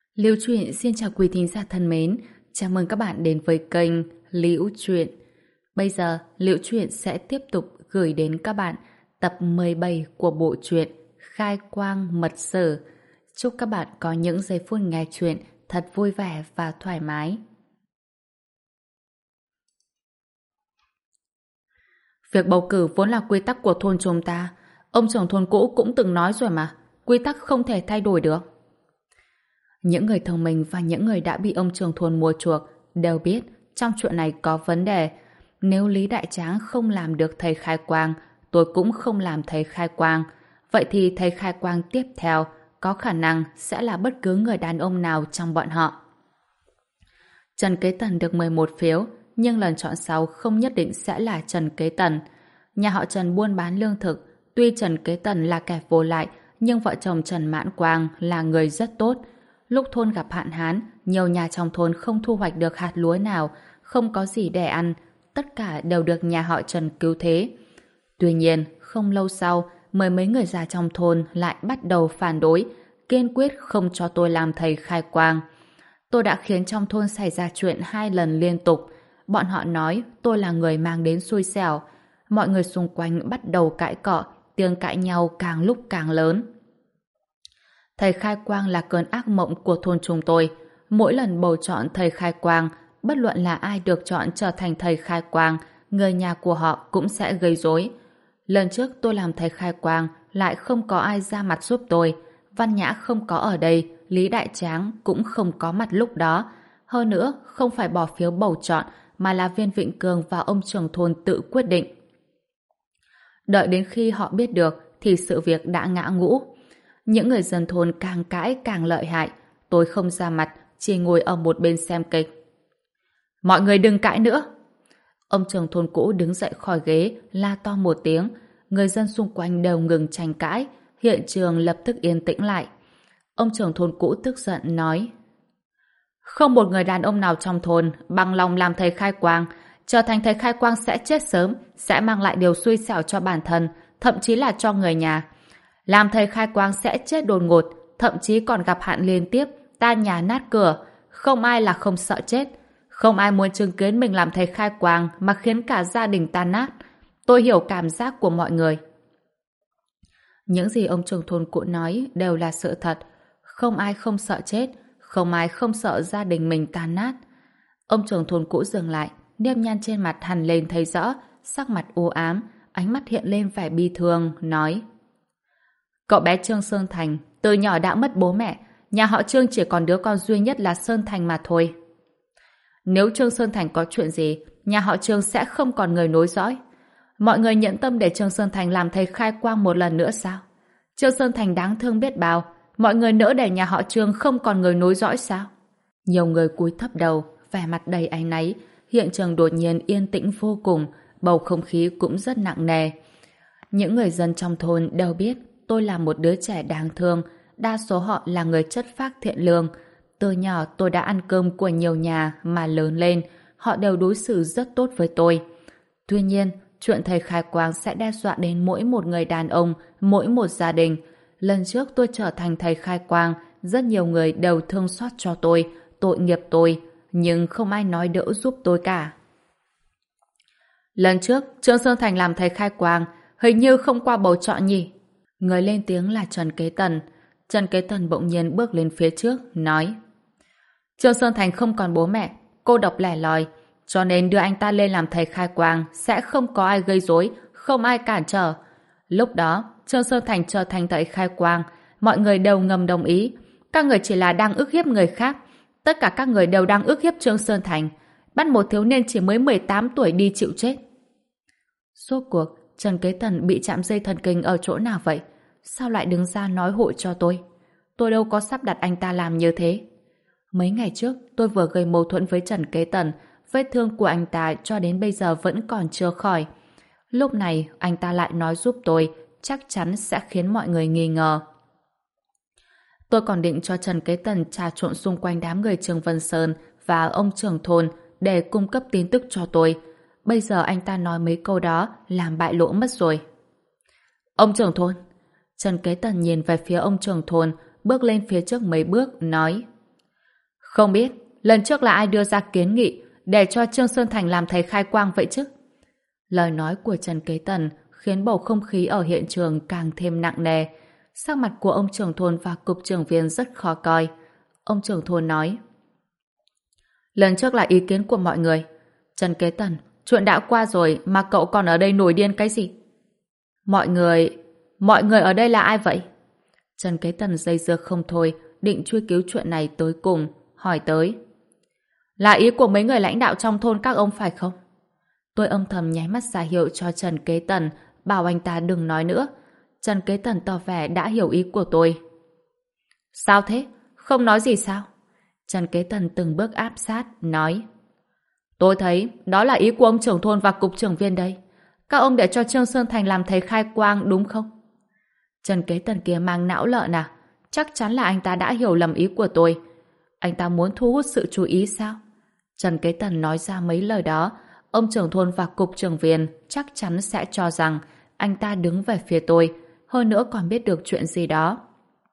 Liễu Chuyện xin chào quý thính giả thân mến, chào mừng các bạn đến với kênh Liễu Chuyện. Bây giờ, Liễu Chuyện sẽ tiếp tục gửi đến các bạn tập 17 của bộ truyện Khai Quang Mật Sử. Chúc các bạn có những giây phút nghe chuyện thật vui vẻ và thoải mái. Việc bầu cử vốn là quy tắc của thôn chúng ta. Ông trưởng thôn cũ cũng từng nói rồi mà, quy tắc không thể thay đổi được. Những người thông minh và những người đã bị ông trưởng thôn mua chuộc đều biết trong chuyện này có vấn đề. Nếu Lý Đại Tráng không làm được thầy khai quang, tôi cũng không làm thầy khai quang. Vậy thì thầy khai quang tiếp theo có khả năng sẽ là bất cứ người đàn ông nào trong bọn họ. Trần Kế Tần được 11 phiếu, nhưng lần chọn sau không nhất định sẽ là Trần Kế Tần. Nhà họ Trần buôn bán lương thực, tuy Trần Kế Tần là kẻ vô lại, nhưng vợ chồng Trần Mãn Quang là người rất tốt. Lúc thôn gặp hạn hán, nhiều nhà trong thôn không thu hoạch được hạt lúa nào, không có gì để ăn, tất cả đều được nhà họ Trần cứu thế. Tuy nhiên, không lâu sau, mười mấy người già trong thôn lại bắt đầu phản đối, kiên quyết không cho tôi làm thầy khai quang. Tôi đã khiến trong thôn xảy ra chuyện 2 lần liên tục. Bọn họ nói tôi là người mang đến xui xẻo. Mọi người xung quanh bắt đầu cãi cọ, tiếng cãi nhau càng lúc càng lớn. Thầy khai quang là cơn ác mộng của thôn chúng tôi. Mỗi lần bầu chọn thầy khai quang, bất luận là ai được chọn trở thành thầy khai quang, người nhà của họ cũng sẽ gây rối. Lần trước tôi làm thầy khai quang, lại không có ai ra mặt giúp tôi. Văn Nhã không có ở đây, Lý Đại Tráng cũng không có mặt lúc đó. Hơn nữa, không phải bỏ phiếu bầu chọn, mà là Viên Vịnh Cường và ông trưởng thôn tự quyết định. Đợi đến khi họ biết được, thì sự việc đã ngã ngũ. Những người dân thôn càng cãi càng lợi hại. Tôi không ra mặt, chỉ ngồi ở một bên xem kịch. Mọi người đừng cãi nữa. Ông trưởng thôn cũ đứng dậy khỏi ghế, la to một tiếng. Người dân xung quanh đều ngừng tranh cãi. Hiện trường lập tức yên tĩnh lại. Ông trưởng thôn cũ tức giận nói: không một người đàn ông nào trong thôn bằng lòng làm thầy khai quang. Trở thành thầy khai quang sẽ chết sớm, sẽ mang lại điều xui xẻo cho bản thân, thậm chí là cho người nhà. Làm thầy khai quang sẽ chết đột ngột, thậm chí còn gặp hạn liên tiếp, tan nhà nát cửa. Không ai là không sợ chết. Không ai muốn chứng kiến mình làm thầy khai quang mà khiến cả gia đình tan nát. Tôi hiểu cảm giác của mọi người. Những gì ông trưởng thôn cũ nói đều là sự thật. Không ai không sợ chết, không ai không sợ gia đình mình tan nát. Ông trưởng thôn cũ dừng lại, nếp nhăn trên mặt hằn lên thấy rõ, sắc mặt u ám, ánh mắt hiện lên vẻ bi thương, nói: cậu bé Trương Sơn Thành từ nhỏ đã mất bố mẹ, nhà họ Trương chỉ còn đứa con duy nhất là Sơn Thành mà thôi. Nếu Trương Sơn Thành có chuyện gì, nhà họ Trương sẽ không còn người nối dõi. Mọi người nhận tâm để Trương Sơn Thành làm thầy khai quang một lần nữa sao? Trương Sơn Thành đáng thương biết bao, mọi người nỡ để nhà họ Trương không còn người nối dõi sao? Nhiều người cúi thấp đầu, vẻ mặt đầy áy náy, hiện trường đột nhiên yên tĩnh vô cùng, bầu không khí cũng rất nặng nề. Những người dân trong thôn đều biết tôi là một đứa trẻ đáng thương, đa số họ là người chất phác thiện lương. Từ nhỏ tôi đã ăn cơm của nhiều nhà mà lớn lên, họ đều đối xử rất tốt với tôi. Tuy nhiên, chuyện thầy khai quang sẽ đe dọa đến mỗi một người đàn ông, mỗi một gia đình. Lần trước tôi trở thành thầy khai quang, rất nhiều người đều thương xót cho tôi, tội nghiệp tôi, nhưng không ai nói đỡ giúp tôi cả. Lần trước, Trương Sơn Thành làm thầy khai quang, hình như không qua bầu chọn nhỉ? Người lên tiếng là Trần Kế Tần. Trần Kế Tần bỗng nhiên bước lên phía trước, nói: Trương Sơn Thành không còn bố mẹ, cô độc lẻ loi, cho nên đưa anh ta lên làm thầy khai quang sẽ không có ai gây rối, không ai cản trở. Lúc đó, Trương Sơn Thành trở thành thầy khai quang, mọi người đều ngầm đồng ý. Các người chỉ là đang ức hiếp người khác. Tất cả các người đều đang ức hiếp Trương Sơn Thành, bắt một thiếu niên chỉ mới 18 tuổi đi chịu chết. Rốt cuộc, Trần Kế Tần bị chạm dây thần kinh ở chỗ nào vậy? Sao lại đứng ra nói hộ cho tôi? Tôi đâu có sắp đặt anh ta làm như thế. Mấy ngày trước, tôi vừa gây mâu thuẫn với Trần Kế Tần, vết thương của anh ta cho đến bây giờ vẫn còn chưa khỏi. Lúc này, anh ta lại nói giúp tôi, chắc chắn sẽ khiến mọi người nghi ngờ. Tôi còn định cho Trần Kế Tần trà trộn xung quanh đám người Trương Vân Sơn và ông trưởng thôn để cung cấp tin tức cho tôi. Bây giờ anh ta nói mấy câu đó làm bại lộ mất rồi. Ông trưởng thôn. Trần Kế Tần nhìn về phía ông trưởng thôn, bước lên phía trước mấy bước, nói: Không biết, lần trước là ai đưa ra kiến nghị để cho Trương Sơn Thành làm thầy khai quang vậy chứ? Lời nói của Trần Kế Tần khiến bầu không khí ở hiện trường càng thêm nặng nề. Sắc mặt của ông trưởng thôn và cục trưởng viên rất khó coi. Ông trưởng thôn nói: lần trước là ý kiến của mọi người. Trần Kế Tần, chuyện đã qua rồi mà cậu còn ở đây nổi điên cái gì? Mọi người ở đây là ai vậy? Trần Kế Tần dây dưa không thôi, định truy cứu chuyện này tới cùng, hỏi tới. Là ý của mấy người lãnh đạo trong thôn các ông phải không? Tôi âm thầm nháy mắt ra hiệu cho Trần Kế Tần, bảo anh ta đừng nói nữa. Trần Kế Tần tỏ vẻ đã hiểu ý của tôi. Sao thế? Không nói gì sao? Trần Kế Tần từng bước áp sát, nói. Tôi thấy đó là ý của ông trưởng thôn và cục trưởng viên đây. Các ông để cho Trương Sơn Thành làm thầy khai quang đúng không? Trần Kế Tần kia mang não lợn à? Chắc chắn là anh ta đã hiểu lầm ý của tôi. Anh ta muốn thu hút sự chú ý sao? Trần Kế Tần nói ra mấy lời đó, ông trưởng thôn và cục trưởng viên chắc chắn sẽ cho rằng anh ta đứng về phía tôi, hơn nữa còn biết được chuyện gì đó.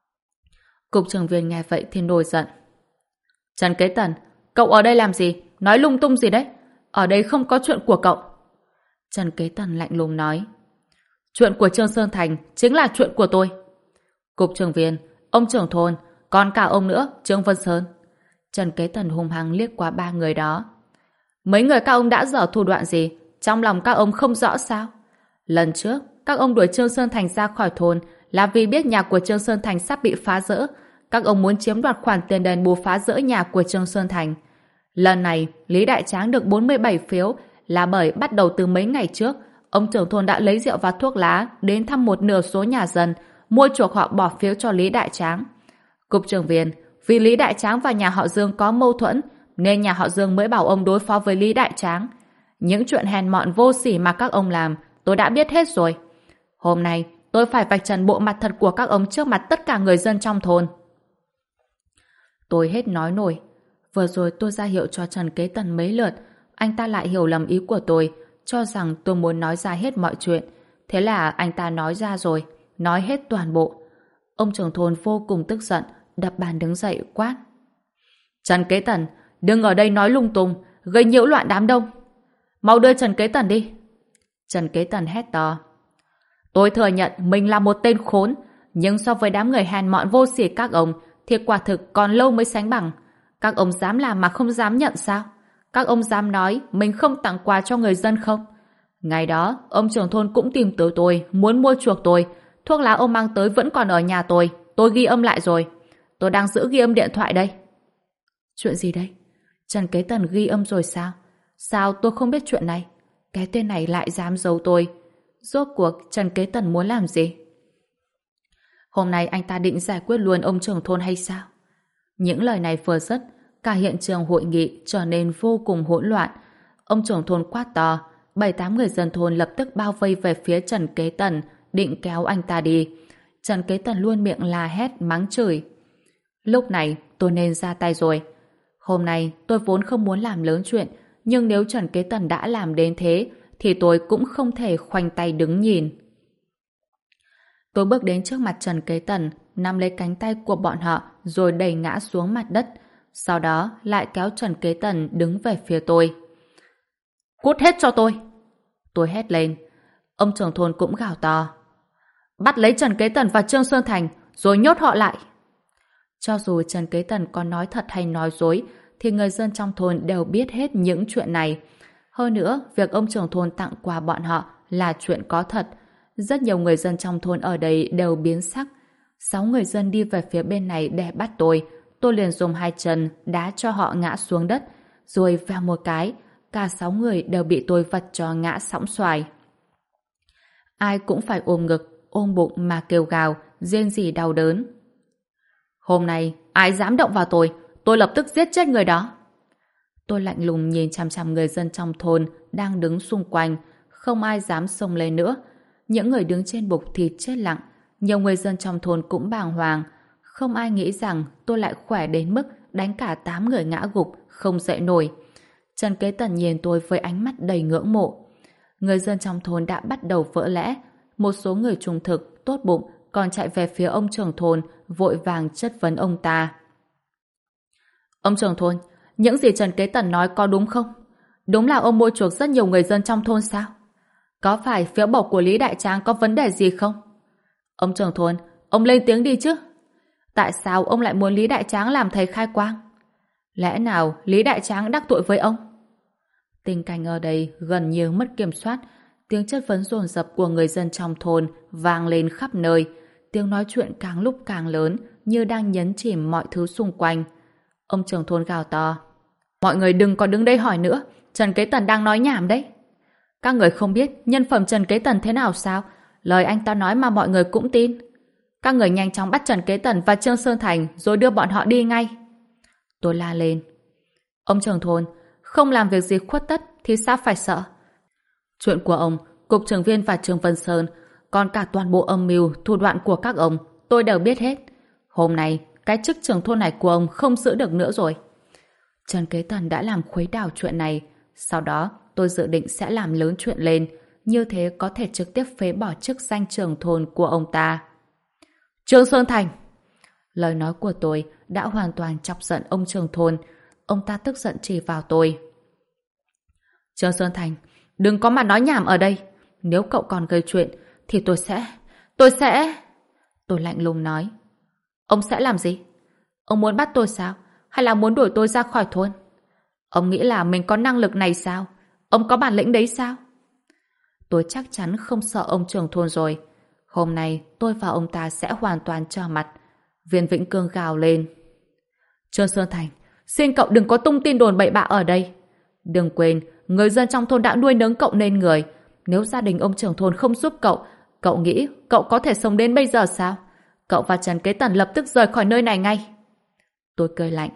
Cục trưởng viên nghe vậy thì nổi giận. Trần Kế Tần, cậu ở đây làm gì? Nói lung tung gì đấy? Ở đây không có chuyện của cậu. Trần Kế Tần lạnh lùng nói. Chuyện của Trương Sơn Thành chính là chuyện của tôi. Cục trưởng viên, ông trưởng thôn, còn cả ông nữa, Trương Vân Sơn. Trần Kế Tần hung hăng liếc qua ba người đó. Mấy người các ông đã dở thủ đoạn gì? Trong lòng các ông không rõ sao? Lần trước, các ông đuổi Trương Sơn Thành ra khỏi thôn là vì biết nhà của Trương Sơn Thành sắp bị phá rỡ. Các ông muốn chiếm đoạt khoản tiền đền bù phá rỡ nhà của Trương Sơn Thành. Lần này, Lý Đại Tráng được 47 phiếu là bởi bắt đầu từ mấy ngày trước, ông trưởng thôn đã lấy rượu và thuốc lá đến thăm một nửa số nhà dân, mua chuộc họ bỏ phiếu cho Lý Đại Tráng. Cục trưởng viên, vì Lý Đại Tráng và nhà họ Dương có mâu thuẫn, nên nhà họ Dương mới bảo ông đối phó với Lý Đại Tráng. Những chuyện hèn mọn vô sỉ mà các ông làm, tôi đã biết hết rồi. Hôm nay, tôi phải vạch trần bộ mặt thật của các ông trước mặt tất cả người dân trong thôn. Tôi hết nói nổi. Vừa rồi tôi ra hiệu cho Trần Kế Tần mấy lượt, anh ta lại hiểu lầm ý của tôi, cho rằng tôi muốn nói ra hết mọi chuyện. Thế là anh ta nói ra rồi, nói hết toàn bộ. Ông trưởng thôn vô cùng tức giận, đập bàn đứng dậy quát. Trần Kế Tần, đừng ở đây nói lung tung, gây nhiễu loạn đám đông. Mau đưa Trần Kế Tần đi. Trần Kế Tần hét to. Tôi thừa nhận mình là một tên khốn, nhưng so với đám người hèn mọn vô sỉ các ông thì quả thực còn lâu mới sánh bằng. Các ông dám làm mà không dám nhận sao? Các ông dám nói mình không tặng quà cho người dân không? Ngày đó, ông trưởng thôn cũng tìm tới tôi, muốn mua chuộc tôi. Thuốc lá ông mang tới vẫn còn ở nhà tôi ghi âm lại rồi. Tôi đang giữ ghi âm điện thoại đây. Chuyện gì đây? Trần Kế Tần ghi âm rồi sao? Sao tôi không biết chuyện này? Cái tên này lại dám giấu tôi. Rốt cuộc Trần Kế Tần muốn làm gì? Hôm nay anh ta định giải quyết luôn ông trưởng thôn hay sao? Những lời này vừa dứt, cả hiện trường hội nghị trở nên vô cùng hỗn loạn. Ông trưởng thôn quát to, 7-8 người dân thôn lập tức bao vây về phía Trần Kế Tần, định kéo anh ta đi. Trần Kế Tần luôn miệng la hét, mắng chửi. Lúc này, tôi nên ra tay rồi. Hôm nay, tôi vốn không muốn làm lớn chuyện, nhưng nếu Trần Kế Tần đã làm đến thế, thì tôi cũng không thể khoanh tay đứng nhìn. Tôi bước đến trước mặt Trần Kế Tần, nắm lấy cánh tay của bọn họ rồi đẩy ngã xuống mặt đất. Sau đó lại kéo Trần Kế Tần đứng về phía tôi. Cút hết cho tôi! Tôi hét lên. Ông trưởng thôn cũng gào to. Bắt lấy Trần Kế Tần và Trương Sơn Thành rồi nhốt họ lại. Cho dù Trần Kế Tần có nói thật hay nói dối thì người dân trong thôn đều biết hết những chuyện này. Hơn nữa, việc ông trưởng thôn tặng quà bọn họ là chuyện có thật. Rất nhiều người dân trong thôn ở đây đều biến sắc. 6 người dân đi về phía bên này để bắt tôi liền dùng 2 chân đá cho họ ngã xuống đất, rồi vèo một cái, cả 6 người đều bị tôi vật cho ngã sõng xoài. Ai cũng phải ôm ngực, ôm bụng mà kêu gào, rên rỉ đau đớn. Hôm nay, ai dám động vào tôi lập tức giết chết người đó. Tôi lạnh lùng nhìn chằm chằm người dân trong thôn đang đứng xung quanh, không ai dám xông lên nữa. Những người đứng trên bục thì chết lặng, nhiều người dân trong thôn cũng bàng hoàng. Không ai nghĩ rằng tôi lại khỏe đến mức đánh cả 8 người ngã gục, không dậy nổi. Trần Kế Tần nhìn tôi với ánh mắt đầy ngưỡng mộ. Người dân trong thôn đã bắt đầu vỡ lẽ. Một số người trung thực, tốt bụng còn chạy về phía ông trưởng thôn, vội vàng chất vấn ông ta. Ông trưởng thôn, những gì Trần Kế Tần nói có đúng không? Đúng là ông mua chuộc rất nhiều người dân trong thôn sao? Có phải phiếu bầu của Lý Đại Tráng có vấn đề gì không? Ông trưởng thôn, ông lên tiếng đi chứ. Tại sao ông lại muốn Lý Đại Tráng làm thầy khai quang? Lẽ nào Lý Đại Tráng đắc tội với ông? Tình cảnh ở đây gần như mất kiểm soát, tiếng chất vấn dồn dập của người dân trong thôn vang lên khắp nơi, tiếng nói chuyện càng lúc càng lớn như đang nhấn chìm mọi thứ xung quanh. Ông trưởng thôn gào to. Mọi người đừng có đứng đây hỏi nữa, Trần Kế Tần đang nói nhảm đấy. Các người không biết nhân phẩm Trần Kế Tần thế nào sao? Lời anh ta nói mà mọi người cũng tin. Các người nhanh chóng bắt Trần Kế Tần và Trương Sơn Thành rồi đưa bọn họ đi ngay. Tôi la lên. Ông trưởng thôn, không làm việc gì khuất tất thì sao phải sợ? Chuyện của ông, cục trưởng viên và Trương Vân Sơn, còn cả toàn bộ âm mưu, thủ đoạn của các ông, tôi đều biết hết. Hôm nay, cái chức trưởng thôn này của ông không giữ được nữa rồi. Trần Kế Tần đã làm khuấy đảo chuyện này. Sau đó, tôi dự định sẽ làm lớn chuyện lên. Như thế có thể trực tiếp phế bỏ chức danh trưởng thôn của ông ta. Trương Sơn Thành! Lời nói của tôi đã hoàn toàn chọc giận ông trưởng thôn. Ông ta tức giận chỉ vào tôi. Trương Sơn Thành, đừng có mà nói nhảm ở đây. Nếu cậu còn gây chuyện, thì tôi sẽ... Tôi lạnh lùng nói. Ông sẽ làm gì? Ông muốn bắt tôi sao? Hay là muốn đuổi tôi ra khỏi thôn? Ông nghĩ là mình có năng lực này sao? Ông có bản lĩnh đấy sao? Tôi chắc chắn không sợ ông trưởng thôn rồi. Hôm nay tôi và ông ta sẽ hoàn toàn trở mặt. Viên Vĩnh Cương gào lên. Trương Sơn Thành, xin cậu đừng có tung tin đồn bậy bạ ở đây. Đừng quên, người dân trong thôn đã nuôi nấng cậu nên người. Nếu gia đình ông trưởng thôn không giúp cậu, cậu nghĩ cậu có thể sống đến bây giờ sao? Cậu và Trần Kế Tần lập tức rời khỏi nơi này ngay. Tôi cười lạnh.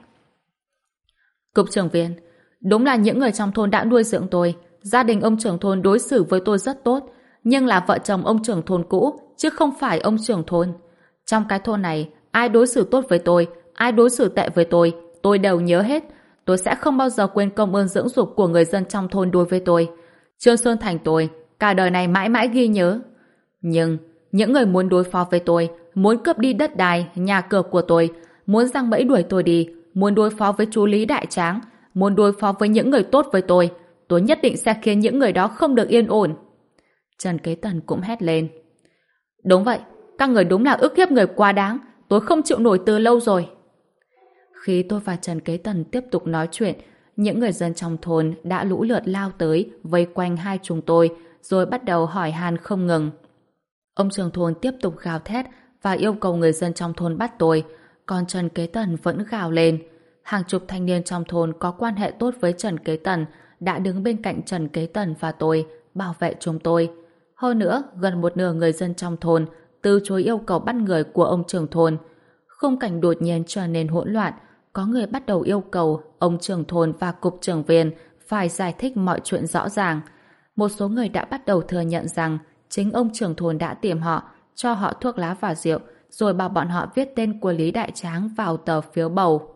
Cục trưởng viên, đúng là những người trong thôn đã nuôi dưỡng tôi. Gia đình ông trưởng thôn đối xử với tôi rất tốt, nhưng là vợ chồng ông trưởng thôn cũ, chứ không phải ông trưởng thôn. Trong cái thôn này, ai đối xử tốt với tôi, ai đối xử tệ với tôi đều nhớ hết. Tôi sẽ không bao giờ quên công ơn dưỡng dục của người dân trong thôn đối với tôi. Trương Sơn Thành tôi, cả đời này mãi mãi ghi nhớ. Nhưng, những người muốn đối phó với tôi, muốn cướp đi đất đai, nhà cửa của tôi, muốn giăng bẫy đuổi tôi đi, muốn đối phó với chú Lý Đại Tráng, muốn đối phó với những người tốt với tôi nhất định sẽ khiến những người đó không được yên ổn. Trần Kế Tần cũng hét lên. Đúng vậy, các người đúng là ức hiếp người quá đáng, tôi không chịu nổi từ lâu rồi. Khi tôi và Trần Kế Tần tiếp tục nói chuyện, những người dân trong thôn đã lũ lượt lao tới, vây quanh hai chúng tôi, rồi bắt đầu hỏi han không ngừng. Ông trưởng thôn tiếp tục gào thét và yêu cầu người dân trong thôn bắt tôi, còn Trần Kế Tần vẫn gào lên. Hàng chục thanh niên trong thôn có quan hệ tốt với Trần Kế Tần đã đứng bên cạnh Trần Kế Tần và tôi, bảo vệ chúng tôi. Hơn nữa, gần một nửa người dân trong thôn từ chối yêu cầu bắt người của ông trưởng thôn. Khung cảnh đột nhiên trở nên hỗn loạn, có người bắt đầu yêu cầu ông trưởng thôn và cục trưởng viên phải giải thích mọi chuyện rõ ràng. Một số người đã bắt đầu thừa nhận rằng chính ông trưởng thôn đã tìm họ, cho họ thuốc lá và rượu, rồi bảo bọn họ viết tên của Lý Đại Tráng vào tờ phiếu bầu.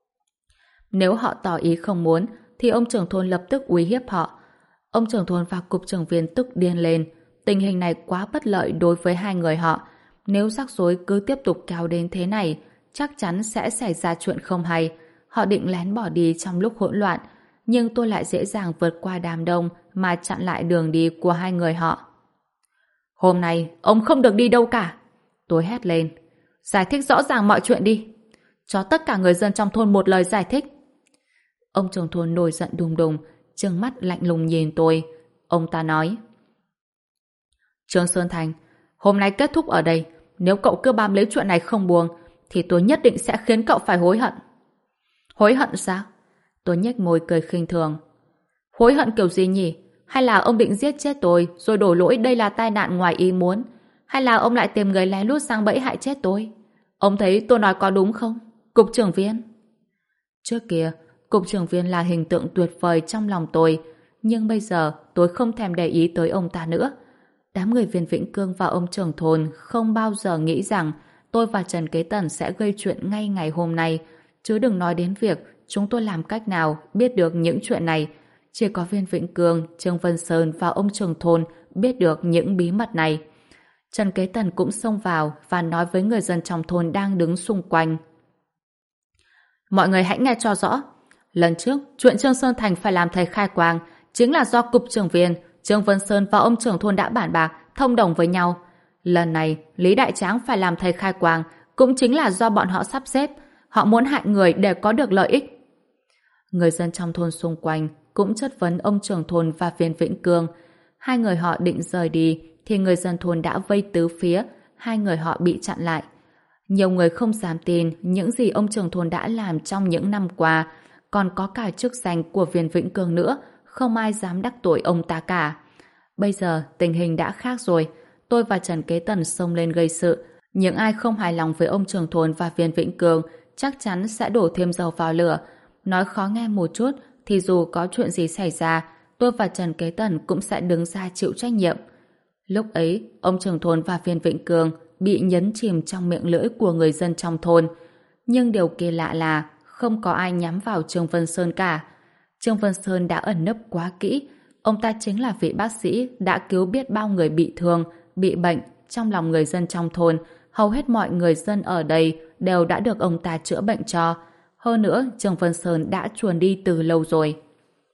Nếu họ tỏ ý không muốn, thì ông trưởng thôn lập tức uy hiếp họ. Ông trưởng thôn và cục trưởng viên tức điên lên. Tình hình này quá bất lợi đối với hai người họ. Nếu rắc rối cứ tiếp tục kéo đến thế này, chắc chắn sẽ xảy ra chuyện không hay. Họ định lén bỏ đi trong lúc hỗn loạn, nhưng tôi lại dễ dàng vượt qua đám đông mà chặn lại đường đi của hai người họ. Hôm nay, ông không được đi đâu cả. Tôi hét lên. Giải thích rõ ràng mọi chuyện đi. Cho tất cả người dân trong thôn một lời giải thích. Ông trưởng thôn nổi giận đùng đùng, trừng mắt lạnh lùng nhìn tôi. Ông ta nói. Trương Sơn Thành, hôm nay kết thúc ở đây. Nếu cậu cứ bám lấy chuyện này không buông, thì tôi nhất định sẽ khiến cậu phải hối hận. Hối hận sao? Tôi nhếch môi cười khinh thường. Hối hận kiểu gì nhỉ? Hay là ông định giết chết tôi rồi đổ lỗi đây là tai nạn ngoài ý muốn? Hay là ông lại tìm người lén lút sang bẫy hại chết tôi? Ông thấy tôi nói có đúng không? Cục trưởng viên. Trước kia, cục trưởng viên là hình tượng tuyệt vời trong lòng tôi, nhưng bây giờ tôi không thèm để ý tới ông ta nữa. Đám người Viên Vĩnh Cương và ông trưởng thôn không bao giờ nghĩ rằng tôi và Trần Kế Tần sẽ gây chuyện ngay ngày hôm nay, chứ đừng nói đến việc chúng tôi làm cách nào biết được những chuyện này. Chỉ có Viên Vĩnh Cương, Trương Vân Sơn và ông trưởng thôn biết được những bí mật này. Trần Kế Tần cũng xông vào và nói với người dân trong thôn đang đứng xung quanh. Mọi người hãy nghe cho rõ. Lần trước, chuyện Trương Sơn Thành phải làm thầy khai quang chính là do cục trưởng viên, Trương Vân Sơn và ông trưởng thôn đã bàn bạc, thông đồng với nhau. Lần này, Lý Đại Tráng phải làm thầy khai quang cũng chính là do bọn họ sắp xếp. Họ muốn hại người để có được lợi ích. Người dân trong thôn xung quanh cũng chất vấn ông trưởng thôn và viên Vĩnh Cương. Hai người họ định rời đi thì người dân thôn đã vây tứ phía, hai người họ bị chặn lại. Nhiều người không dám tin những gì ông trưởng thôn đã làm trong những năm qua, còn có cả chức danh của viên Vĩnh Cương nữa, không ai dám đắc tội ông ta cả. Bây giờ tình hình đã khác rồi, tôi và Trần Kế Tần xông lên gây sự. Những ai không hài lòng với ông trưởng thôn và viên Vĩnh Cương chắc chắn sẽ đổ thêm dầu vào lửa. Nói khó nghe một chút thì dù có chuyện gì xảy ra, tôi và Trần Kế Tần cũng sẽ đứng ra chịu trách nhiệm. Lúc ấy, ông trưởng thôn và viên Vĩnh Cương bị nhấn chìm trong miệng lưỡi của người dân trong thôn. Nhưng điều kỳ lạ là không có ai nhắm vào Trương Vân Sơn cả. Trương Vân Sơn đã ẩn nấp quá kỹ. Ông ta chính là vị bác sĩ đã cứu biết bao người bị thương, bị bệnh trong lòng người dân trong thôn. Hầu hết mọi người dân ở đây đều đã được ông ta chữa bệnh cho. Hơn nữa, Trương Vân Sơn đã chuồn đi từ lâu rồi.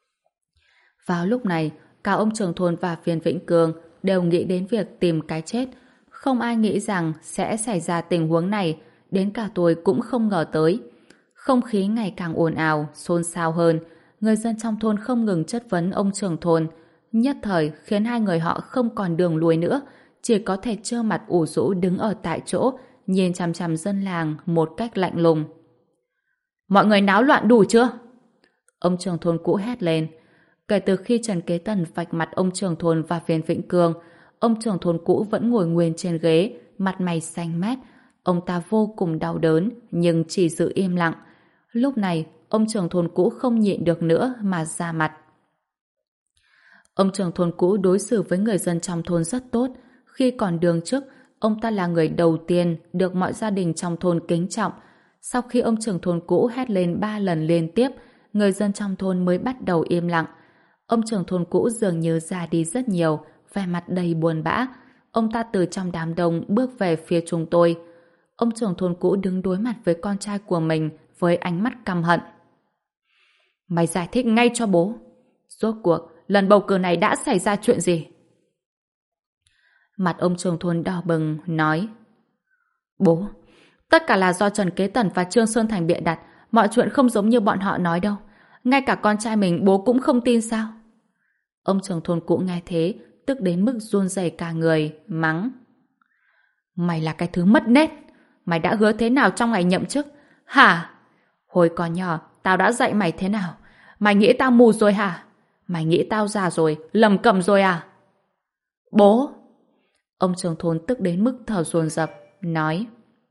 Vào lúc này, cả ông trưởng thôn và viên Vĩnh Cương đều nghĩ đến việc tìm cái chết. Không ai nghĩ rằng sẽ xảy ra tình huống này, đến cả tôi cũng không ngờ tới. Không khí ngày càng ồn ào, xôn xao hơn. Người dân trong thôn không ngừng chất vấn ông trưởng thôn. Nhất thời khiến hai người họ không còn đường lui nữa, chỉ có thể trơ mặt ủ rũ đứng ở tại chỗ, nhìn chằm chằm dân làng một cách lạnh lùng. Mọi người náo loạn đủ chưa? Ông trưởng thôn cũ hét lên. Kể từ khi Trần Kế Tần vạch mặt ông trưởng thôn và viên Vĩnh Cương, ông trưởng thôn cũ vẫn ngồi nguyên trên ghế, mặt mày xanh mét. Ông ta vô cùng đau đớn, nhưng chỉ giữ im lặng. Lúc này, ông trưởng thôn cũ không nhịn được nữa mà ra mặt. Ông trưởng thôn cũ đối xử với người dân trong thôn rất tốt. Khi còn đương chức, ông ta là người đầu tiên được mọi gia đình trong thôn kính trọng. Sau khi ông trưởng thôn cũ hét lên 3 lần liên tiếp, người dân trong thôn mới bắt đầu im lặng. Ông trưởng thôn cũ dường như già đi rất nhiều, vẻ mặt đầy buồn bã. Ông ta từ trong đám đông bước về phía chúng tôi. Ông trưởng thôn cũ đứng đối mặt với con trai của mình với ánh mắt căm hận. Mày giải thích ngay cho bố. Rốt cuộc, lần bầu cử này đã xảy ra chuyện gì? Mặt ông trưởng thôn đỏ bừng, nói: Bố, tất cả là do Trần Kế Tần và Trương Sơn Thành bịa đặt. Mọi chuyện không giống như bọn họ nói đâu. Ngay cả con trai mình bố cũng không tin sao? Ông trưởng thôn cũ nghe thế, tức đến mức run rẩy cả người, mắng: Mày là cái thứ mất nết. Mày đã hứa thế nào trong ngày nhậm chức? Hả? Hồi còn nhỏ, tao đã dạy mày thế nào? Mày nghĩ tao mù rồi hả? Mày nghĩ tao già rồi, lầm cầm rồi à? Bố! Ông trưởng thôn tức đến mức thở dồn dập, nói: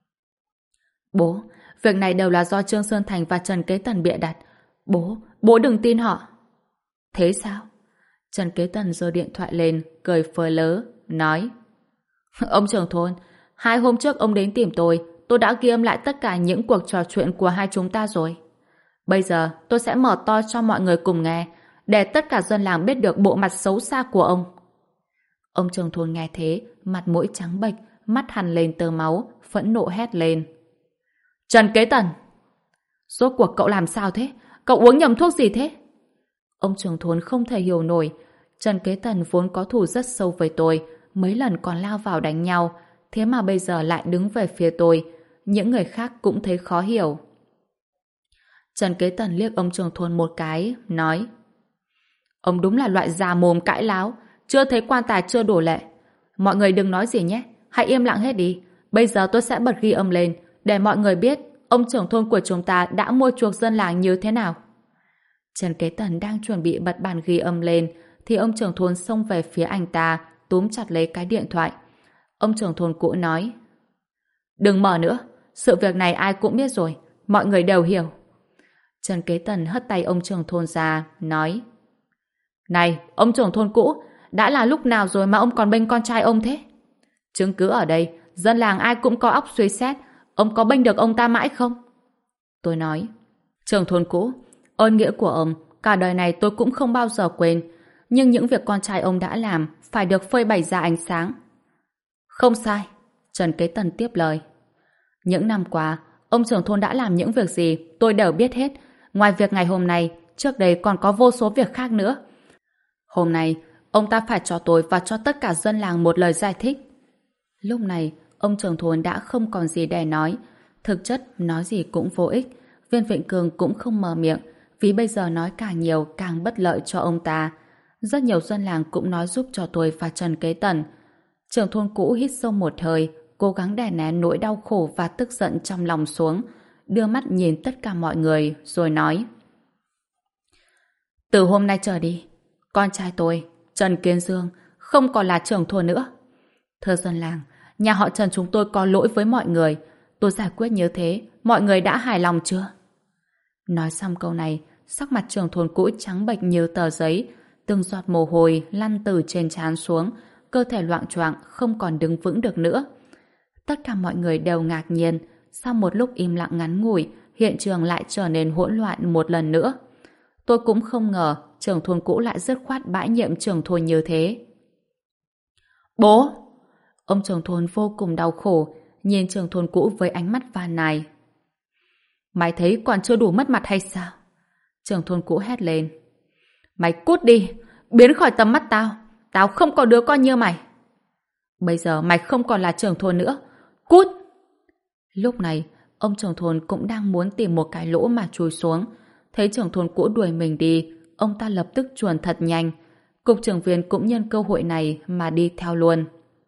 Bố, việc này đều là do Trương Sơn Thành và Trần Kế Tần bịa đặt. Bố đừng tin họ. Thế sao? Trần Kế Tần giơ điện thoại lên, cười phờ lớ, nói: Ông trưởng thôn, 2 hôm trước ông đến tìm tôi đã ghi âm lại tất cả những cuộc trò chuyện của hai chúng ta rồi. Bây giờ tôi sẽ mở to cho mọi người cùng nghe, để tất cả dân làng biết được bộ mặt xấu xa của ông. Ông trưởng thôn nghe thế, mặt mũi trắng bệch, mắt hằn lên tơ máu, phẫn nộ hét lên: Trần Kế Tần! Rốt cuộc cậu làm sao thế? Cậu uống nhầm thuốc gì thế? Ông trưởng thôn không thể hiểu nổi. Trần Kế Tần vốn có thù rất sâu với tôi, mấy lần còn lao vào đánh nhau, thế mà bây giờ lại đứng về phía tôi. Những người khác cũng thấy khó hiểu. Trần Kế Tần liếc ông trưởng thôn một cái, nói: Ông đúng là loại già mồm cãi láo, chưa thấy quan tài chưa đổ lệ. Mọi người đừng nói gì nhé, hãy im lặng hết đi. Bây giờ tôi sẽ bật ghi âm lên, để mọi người biết ông trưởng thôn của chúng ta đã mua chuộc dân làng như thế nào. Trần Kế Tần đang chuẩn bị bật bản ghi âm lên, thì ông trưởng thôn xông về phía anh ta, túm chặt lấy cái điện thoại. Ông trưởng thôn cũ nói: Đừng mở nữa, sự việc này ai cũng biết rồi, mọi người đều hiểu. Trần Kế Tần hất tay ông trưởng thôn ra, nói: Này, ông trưởng thôn cũ, đã là lúc nào rồi mà ông còn bênh con trai ông thế? Chứng cứ ở đây, dân làng ai cũng có óc suy xét, ông có bênh được ông ta mãi không? Tôi nói: Trưởng thôn cũ, ơn nghĩa của ông, cả đời này tôi cũng không bao giờ quên, nhưng những việc con trai ông đã làm phải được phơi bày ra ánh sáng. Không sai, Trần Kế Tần tiếp lời. Những năm qua, Ông trưởng thôn đã làm những việc gì, tôi đều biết hết. Ngoài việc ngày hôm nay, trước đây còn có vô số việc khác nữa. Hôm nay, ông ta phải cho tôi và cho tất cả dân làng một lời giải thích. Lúc này, ông trưởng thôn đã không còn gì để nói. Thực chất, nói gì cũng vô ích. Viên Vịnh Cương cũng không mở miệng, vì bây giờ nói càng nhiều càng bất lợi cho ông ta. Rất nhiều dân làng cũng nói giúp cho tôi và Trần Kế Tần. Trưởng thôn cũ hít sâu một hơi, cố gắng đè nén nỗi đau khổ và tức giận trong lòng xuống, đưa mắt nhìn tất cả mọi người rồi nói: từ hôm nay trở đi, con trai tôi, Trần Kiến Dương, không còn là trưởng thôn nữa. Thưa dân làng, nhà họ Trần chúng tôi có lỗi với mọi người. Tôi giải quyết như thế, mọi người đã hài lòng chưa? Nói xong câu này, sắc mặt trưởng thôn cũ trắng bệch như tờ giấy, từng giọt mồ hôi lăn từ trên trán xuống, cơ thể loạng choạng không còn đứng vững được nữa. Tất cả mọi người đều ngạc nhiên, sau một lúc im lặng ngắn ngủi, hiện trường lại trở nên hỗn loạn một lần nữa. Tôi cũng không ngờ trưởng thôn cũ lại dứt khoát bãi nhiệm trưởng thôn như thế. Bố! Ông trưởng thôn vô cùng đau khổ, nhìn trưởng thôn cũ với ánh mắt van nài. Mày thấy còn chưa đủ mất mặt hay sao? Trưởng thôn cũ hét lên. Mày cút đi! Biến khỏi tầm mắt tao! Tao không có đứa con như mày! Bây giờ mày không còn là trưởng thôn nữa! Cút! Lúc này, ông trưởng thôn cũng đang muốn tìm một cái lỗ mà chui xuống. Thấy trưởng thôn cũ đuổi mình đi, ông ta lập tức chuồn thật nhanh. Cục trưởng viên cũng nhân cơ hội này mà đi theo luôn.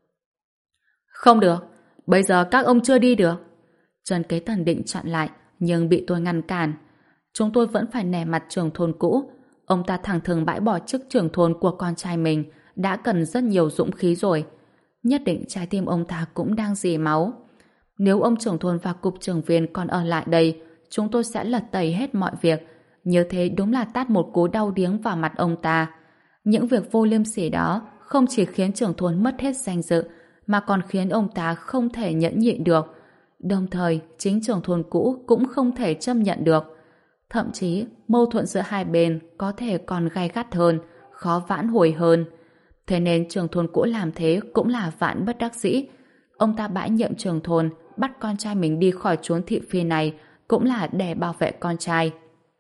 Không được, bây giờ các ông chưa đi được. Trần Kế Tần định chặn lại, nhưng bị tôi ngăn cản. Chúng tôi vẫn phải nể mặt trưởng thôn cũ. Ông ta thẳng thừng bãi bỏ chức trưởng thôn của con trai mình, đã cần rất nhiều dũng khí rồi. Nhất định trái tim ông ta cũng đang rỉ máu. Nếu ông trưởng thôn và cục trưởng viên còn ở lại đây, chúng tôi sẽ lật tẩy hết mọi việc. Như thế đúng là tát một cú đau điếng vào mặt ông ta. Những việc vô liêm sỉ đó không chỉ khiến trưởng thôn mất hết danh dự, mà còn khiến ông ta không thể nhẫn nhịn được. Đồng thời, chính trưởng thôn cũ cũng không thể chấp nhận được. Thậm chí, mâu thuẫn giữa hai bên có thể còn gay gắt hơn, khó vãn hồi hơn. Thế nên trưởng thôn cũ làm thế cũng là vạn bất đắc dĩ. Ông ta bãi nhiệm trưởng thôn, bắt con trai mình đi khỏi chốn thị phi này cũng là để bảo vệ con trai.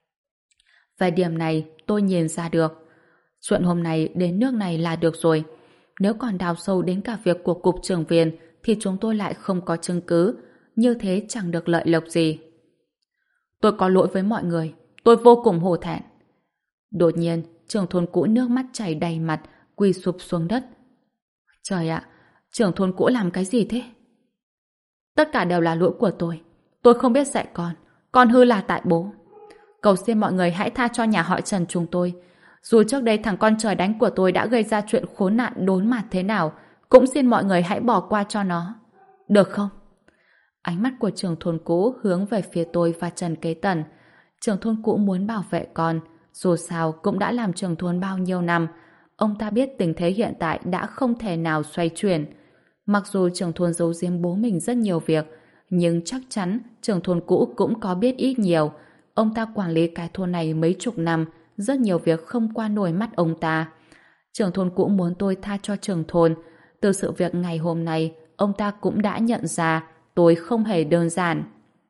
Về điểm này, tôi nhìn ra được. Chuyện hôm nay đến nước này là được rồi. Nếu còn đào sâu đến cả việc của cục trưởng viên thì chúng tôi lại không có chứng cứ. Như thế chẳng được lợi lộc gì. Tôi có lỗi với mọi người. Tôi vô cùng hổ thẹn. Đột nhiên, trưởng thôn cũ nước mắt chảy đầy mặt, quỳ sụp xuống đất. Trời ạ, trưởng thôn cũ làm cái gì thế? Tất cả đều là lỗi của tôi. Tôi không biết dạy con hư là tại bố. Cầu xin mọi người hãy tha cho nhà họ Trần chúng tôi. Dù trước đây thằng con trời đánh của tôi đã gây ra chuyện khốn nạn đốn mặt thế nào, cũng xin mọi người hãy bỏ qua cho nó. Được không? Ánh mắt của trưởng thôn cũ hướng về phía tôi và Trần Kế Tần. Trưởng thôn cũ muốn bảo vệ con, dù sao cũng đã làm trưởng thôn bao nhiêu năm. Ông ta biết tình thế hiện tại đã không thể nào xoay chuyển. Mặc dù trưởng thôn giấu giếm bố mình rất nhiều việc, nhưng chắc chắn trưởng thôn cũ cũng có biết ít nhiều. Ông ta quản lý cái thôn này mấy chục năm, rất nhiều việc không qua nổi mắt ông ta. Trưởng thôn cũ muốn tôi tha cho trưởng thôn. Từ sự việc ngày hôm nay, ông ta cũng đã nhận ra tôi không hề đơn giản.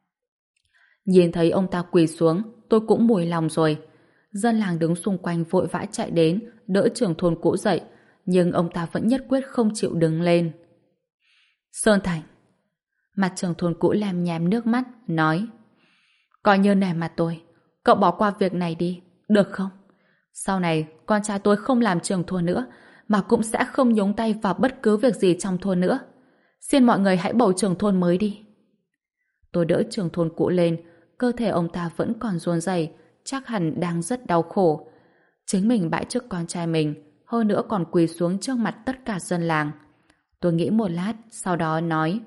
Nhìn thấy ông ta quỳ xuống, tôi cũng mùi lòng rồi. Dân làng đứng xung quanh vội vã chạy đến, đỡ trưởng thôn cũ dậy, nhưng ông ta vẫn nhất quyết không chịu đứng lên. Sơn Thành. Mặt trưởng thôn cũ lem nhém nước mắt, nói: coi như nể mặt tôi, cậu bỏ qua việc này đi, được không? Sau này, con trai tôi không làm trưởng thôn nữa, mà cũng sẽ không nhúng tay vào bất cứ việc gì trong thôn nữa. Xin mọi người hãy bầu trưởng thôn mới đi. Tôi đỡ trưởng thôn cũ lên, cơ thể ông ta vẫn còn run rẩy, chắc hẳn đang rất đau khổ. Chính mình bãi chức con trai mình, hơn nữa còn quỳ xuống trước mặt tất cả dân làng. Tôi nghĩ một lát, sau đó nói: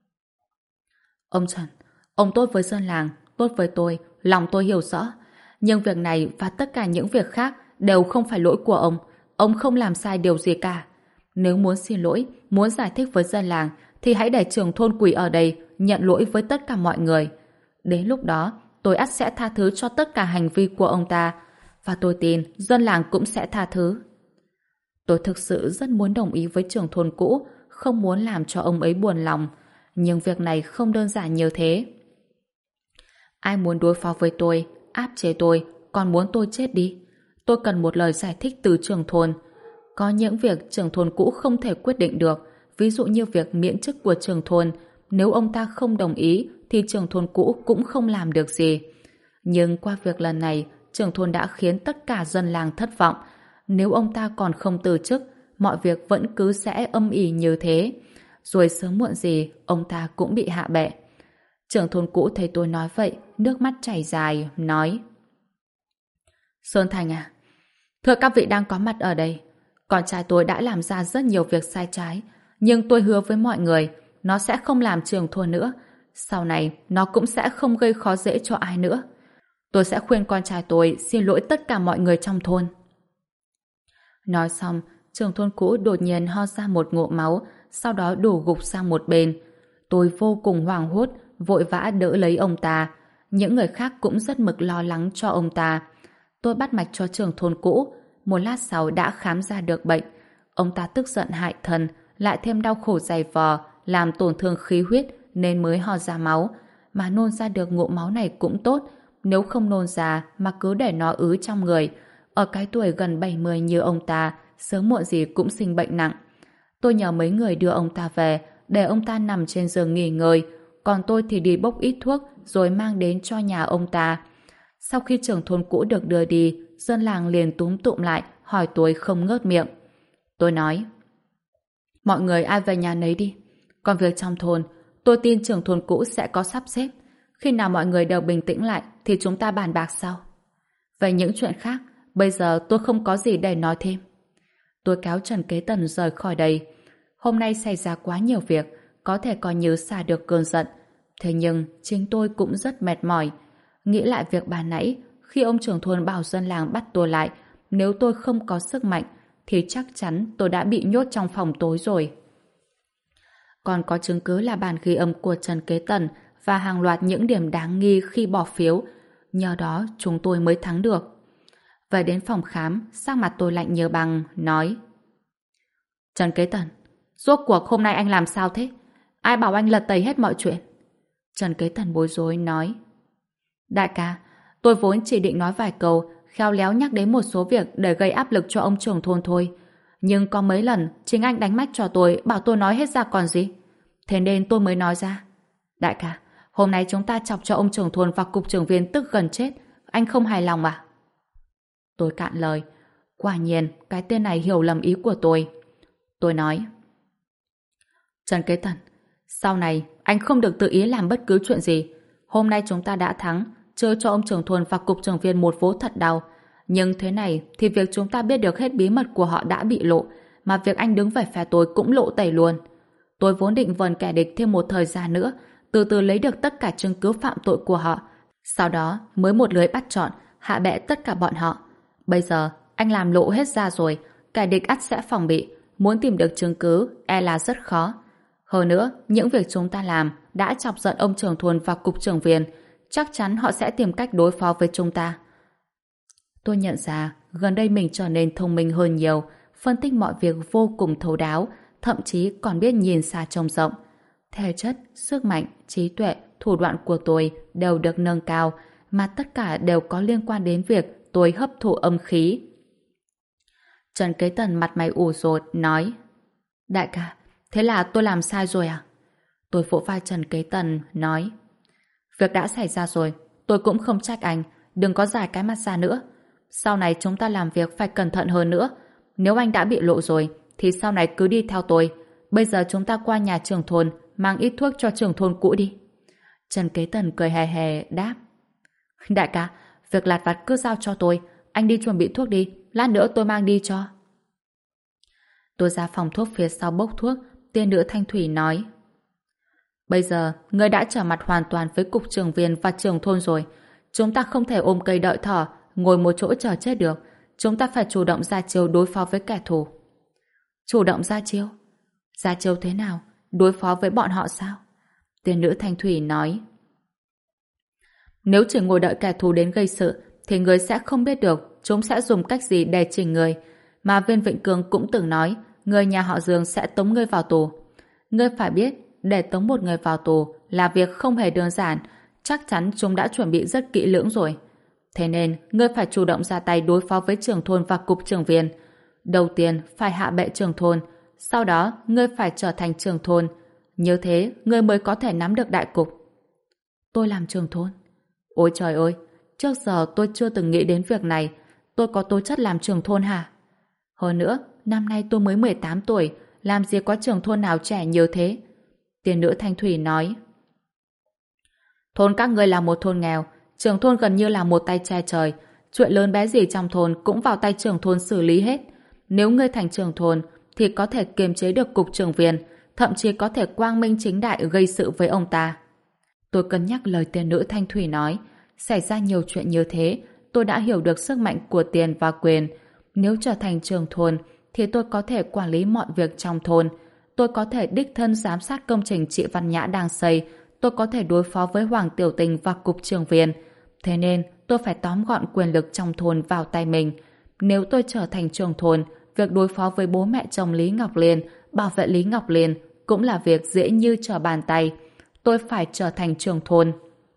ông Trần, ông tốt với dân làng, tốt với tôi, lòng tôi hiểu rõ. Nhưng việc này và tất cả những việc khác đều không phải lỗi của ông không làm sai điều gì cả. Nếu muốn xin lỗi, muốn giải thích với dân làng, thì hãy để trưởng thôn quỳ ở đây nhận lỗi với tất cả mọi người. Đến lúc đó, tôi ắt sẽ tha thứ cho tất cả hành vi của ông ta, và tôi tin dân làng cũng sẽ tha thứ. Tôi thực sự rất muốn đồng ý với trưởng thôn cũ, không muốn làm cho ông ấy buồn lòng, nhưng việc này không đơn giản như thế. Ai muốn đối phó với tôi, áp chế tôi, còn muốn tôi chết đi. Tôi cần một lời giải thích từ trưởng thôn. Có những việc trưởng thôn cũ không thể quyết định được, ví dụ như việc miễn chức của trưởng thôn. Nếu ông ta không đồng ý, thì trưởng thôn cũ cũng không làm được gì. Nhưng qua việc lần này, trưởng thôn đã khiến tất cả dân làng thất vọng. Nếu ông ta còn không từ chức, mọi việc vẫn cứ sẽ âm ỉ như thế. Rồi sớm muộn gì, ông ta cũng bị hạ bệ. Trưởng thôn cũ thấy tôi nói vậy, nước mắt chảy dài, nói: Sơn Thành à, thưa các vị đang có mặt ở đây, con trai tôi đã làm ra rất nhiều việc sai trái, nhưng tôi hứa với mọi người, nó sẽ không làm trưởng thôn nữa. Sau này, nó cũng sẽ không gây khó dễ cho ai nữa. Tôi sẽ khuyên con trai tôi xin lỗi tất cả mọi người trong thôn. Nói xong, trưởng thôn cũ đột nhiên ho ra một ngụm máu, sau đó đổ gục sang một bên. Tôi vô cùng hoảng hốt, vội vã đỡ lấy ông ta. Những người khác cũng rất mực lo lắng cho ông ta. Tôi bắt mạch cho trưởng thôn cũ, một lát sau đã khám ra được bệnh. Ông ta tức giận hại thân, lại thêm đau khổ dày vò, làm tổn thương khí huyết nên mới ho ra máu. Mà nôn ra được ngụm máu này cũng tốt, nếu không nôn ra mà cứ để nó ứ trong người. Ở cái tuổi gần 70 như ông ta, sớm muộn gì cũng sinh bệnh nặng. Tôi nhờ mấy người đưa ông ta về, để ông ta nằm trên giường nghỉ ngơi, còn tôi thì đi bốc ít thuốc rồi mang đến cho nhà ông ta. Sau khi trưởng thôn cũ được đưa đi, dân làng liền túm tụm lại hỏi tôi không ngớt miệng. Tôi nói: mọi người ai về nhà nấy đi. Còn việc trong thôn, tôi tin trưởng thôn cũ sẽ có sắp xếp. Khi nào mọi người đều bình tĩnh lại thì chúng ta bàn bạc sau. Về những chuyện khác, bây giờ tôi không có gì để nói thêm. Tôi kéo Trần Kế Tần rời khỏi đây. Hôm nay xảy ra quá nhiều việc, có thể coi như xả được cơn giận. Thế nhưng chính tôi cũng rất mệt mỏi. Nghĩ lại việc bà nãy, khi ông trưởng thôn bảo dân làng bắt tôi lại, nếu tôi không có sức mạnh, thì chắc chắn tôi đã bị nhốt trong phòng tối rồi. Còn có chứng cứ là bản ghi âm của Trần Kế Tần và hàng loạt những điểm đáng nghi khi bỏ phiếu. Nhờ đó chúng tôi mới thắng được. Về đến phòng khám, sắc mặt tôi lạnh như băng, nói: Trần Kế Tần, rốt cuộc hôm nay anh làm sao thế? Ai bảo anh lật tẩy hết mọi chuyện? Trần Kế Tần bối rối nói: Đại ca, tôi vốn chỉ định nói vài câu, khéo léo nhắc đến một số việc để gây áp lực cho ông trưởng thôn thôi. Nhưng có mấy lần chính anh đánh mách cho tôi, bảo tôi nói hết ra còn gì. Thế nên tôi mới nói ra. Đại ca, hôm nay chúng ta chọc cho ông trưởng thôn và cục trưởng viên tức gần chết. Anh không hài lòng à? Tôi cạn lời. Quả nhiên, cái tên này hiểu lầm ý của tôi. Tôi nói: Trần Kế Tần, sau này anh không được tự ý làm bất cứ chuyện gì. Hôm nay chúng ta đã thắng, chơi cho ông trưởng thôn và cục trưởng viên một vố thật đau. Nhưng thế này thì việc chúng ta biết được hết bí mật của họ đã bị lộ, mà việc anh đứng về phe tôi cũng lộ tẩy luôn. Tôi vốn định vần kẻ địch thêm một thời gian nữa, từ từ lấy được tất cả chứng cứ phạm tội của họ, sau đó mới một lưới bắt trọn, hạ bệ tất cả bọn họ. Bây giờ anh làm lộ hết ra rồi, kẻ địch ắt sẽ phòng bị, muốn tìm được chứng cứ e là rất khó. Hơn nữa, những việc chúng ta làm đã chọc giận ông trưởng thôn và cục trưởng viên, chắc chắn họ sẽ tìm cách đối phó với chúng ta. Tôi nhận ra gần đây mình trở nên thông minh hơn nhiều, phân tích mọi việc vô cùng thấu đáo, thậm chí còn biết nhìn xa trông rộng. Thể chất, sức mạnh, trí tuệ, thủ đoạn của tôi đều được nâng cao, mà tất cả đều có liên quan đến việc tôi hấp thụ âm khí. Trần Kế Tần mặt mày ủ rột nói: Đại ca, thế là tôi làm sai rồi à? Tôi vỗ vai Trần Kế Tần nói: Việc đã xảy ra rồi, tôi cũng không trách anh, đừng có giải cái mặt ra nữa. Sau này chúng ta làm việc phải cẩn thận hơn nữa. Nếu anh đã bị lộ rồi, thì sau này cứ đi theo tôi. Bây giờ chúng ta qua nhà trưởng thôn, mang ít thuốc cho trưởng thôn cũ đi. Trần Kế Tần cười hề hề đáp: Đại ca, việc lặt vặt cứ giao cho tôi, anh đi chuẩn bị thuốc đi, lát nữa tôi mang đi cho. Tôi ra phòng thuốc phía sau bốc thuốc, tiên nữ Thanh Thủy nói: Bây giờ, ngươi đã trở mặt hoàn toàn với cục trưởng viên và trưởng thôn rồi. Chúng ta không thể ôm cây đợi thỏ, ngồi một chỗ chờ chết được. Chúng ta phải chủ động ra chiêu đối phó với kẻ thù. Chủ động ra chiêu? Ra chiêu thế nào? Đối phó với bọn họ sao? Tiên nữ Thanh Thủy nói: Nếu chỉ ngồi đợi kẻ thù đến gây sự, thì người sẽ không biết được chúng sẽ dùng cách gì để chỉnh người. Mà Viên Vịnh Cương cũng từng nói người nhà họ Dương sẽ tống ngươi vào tù. Ngươi phải biết, để tống một người vào tù là việc không hề đơn giản. chắc chắn chúng đã chuẩn bị rất kỹ lưỡng rồi. Thế nên, ngươi phải chủ động ra tay đối phó với trưởng thôn và cục trưởng viên. Đầu tiên, phải hạ bệ trưởng thôn. Sau đó, ngươi phải trở thành trưởng thôn. Như thế, ngươi mới có thể nắm được đại cục. Tôi làm trưởng thôn? Ôi trời ơi! Trước giờ tôi chưa từng nghĩ đến việc này. Tôi có tố chất làm trưởng thôn hả? Hơn nữa, năm nay tôi mới 18 tuổi. Làm gì có trưởng thôn nào trẻ như thế? Tiên nữ Thanh Thủy nói. Thôn các ngươi là một thôn nghèo. Trưởng thôn gần như là một tay che trời. Chuyện lớn bé gì trong thôn cũng vào tay trưởng thôn xử lý hết. Nếu ngươi thành trưởng thôn thì có thể kiềm chế được cục trưởng viên, thậm chí có thể quang minh chính đại gây sự với ông ta. Tôi cân nhắc lời tiên nữ Thanh Thủy nói. Xảy ra nhiều chuyện như thế, tôi đã hiểu được sức mạnh của tiền và quyền. Nếu trở thành trưởng thôn thì tôi có thể quản lý mọi việc trong thôn. Tôi có thể đích thân giám sát công trình chị Văn Nhã đang xây. Tôi có thể đối phó với Hoàng Tiểu Tình và cục trưởng viên. Thế nên tôi phải tóm gọn quyền lực trong thôn vào tay mình. Nếu tôi trở thành trưởng thôn, việc đối phó với bố mẹ chồng Lý Ngọc Liên, bảo vệ Lý Ngọc Liên cũng là việc dễ như trở bàn tay. Tôi phải trở thành trưởng thôn.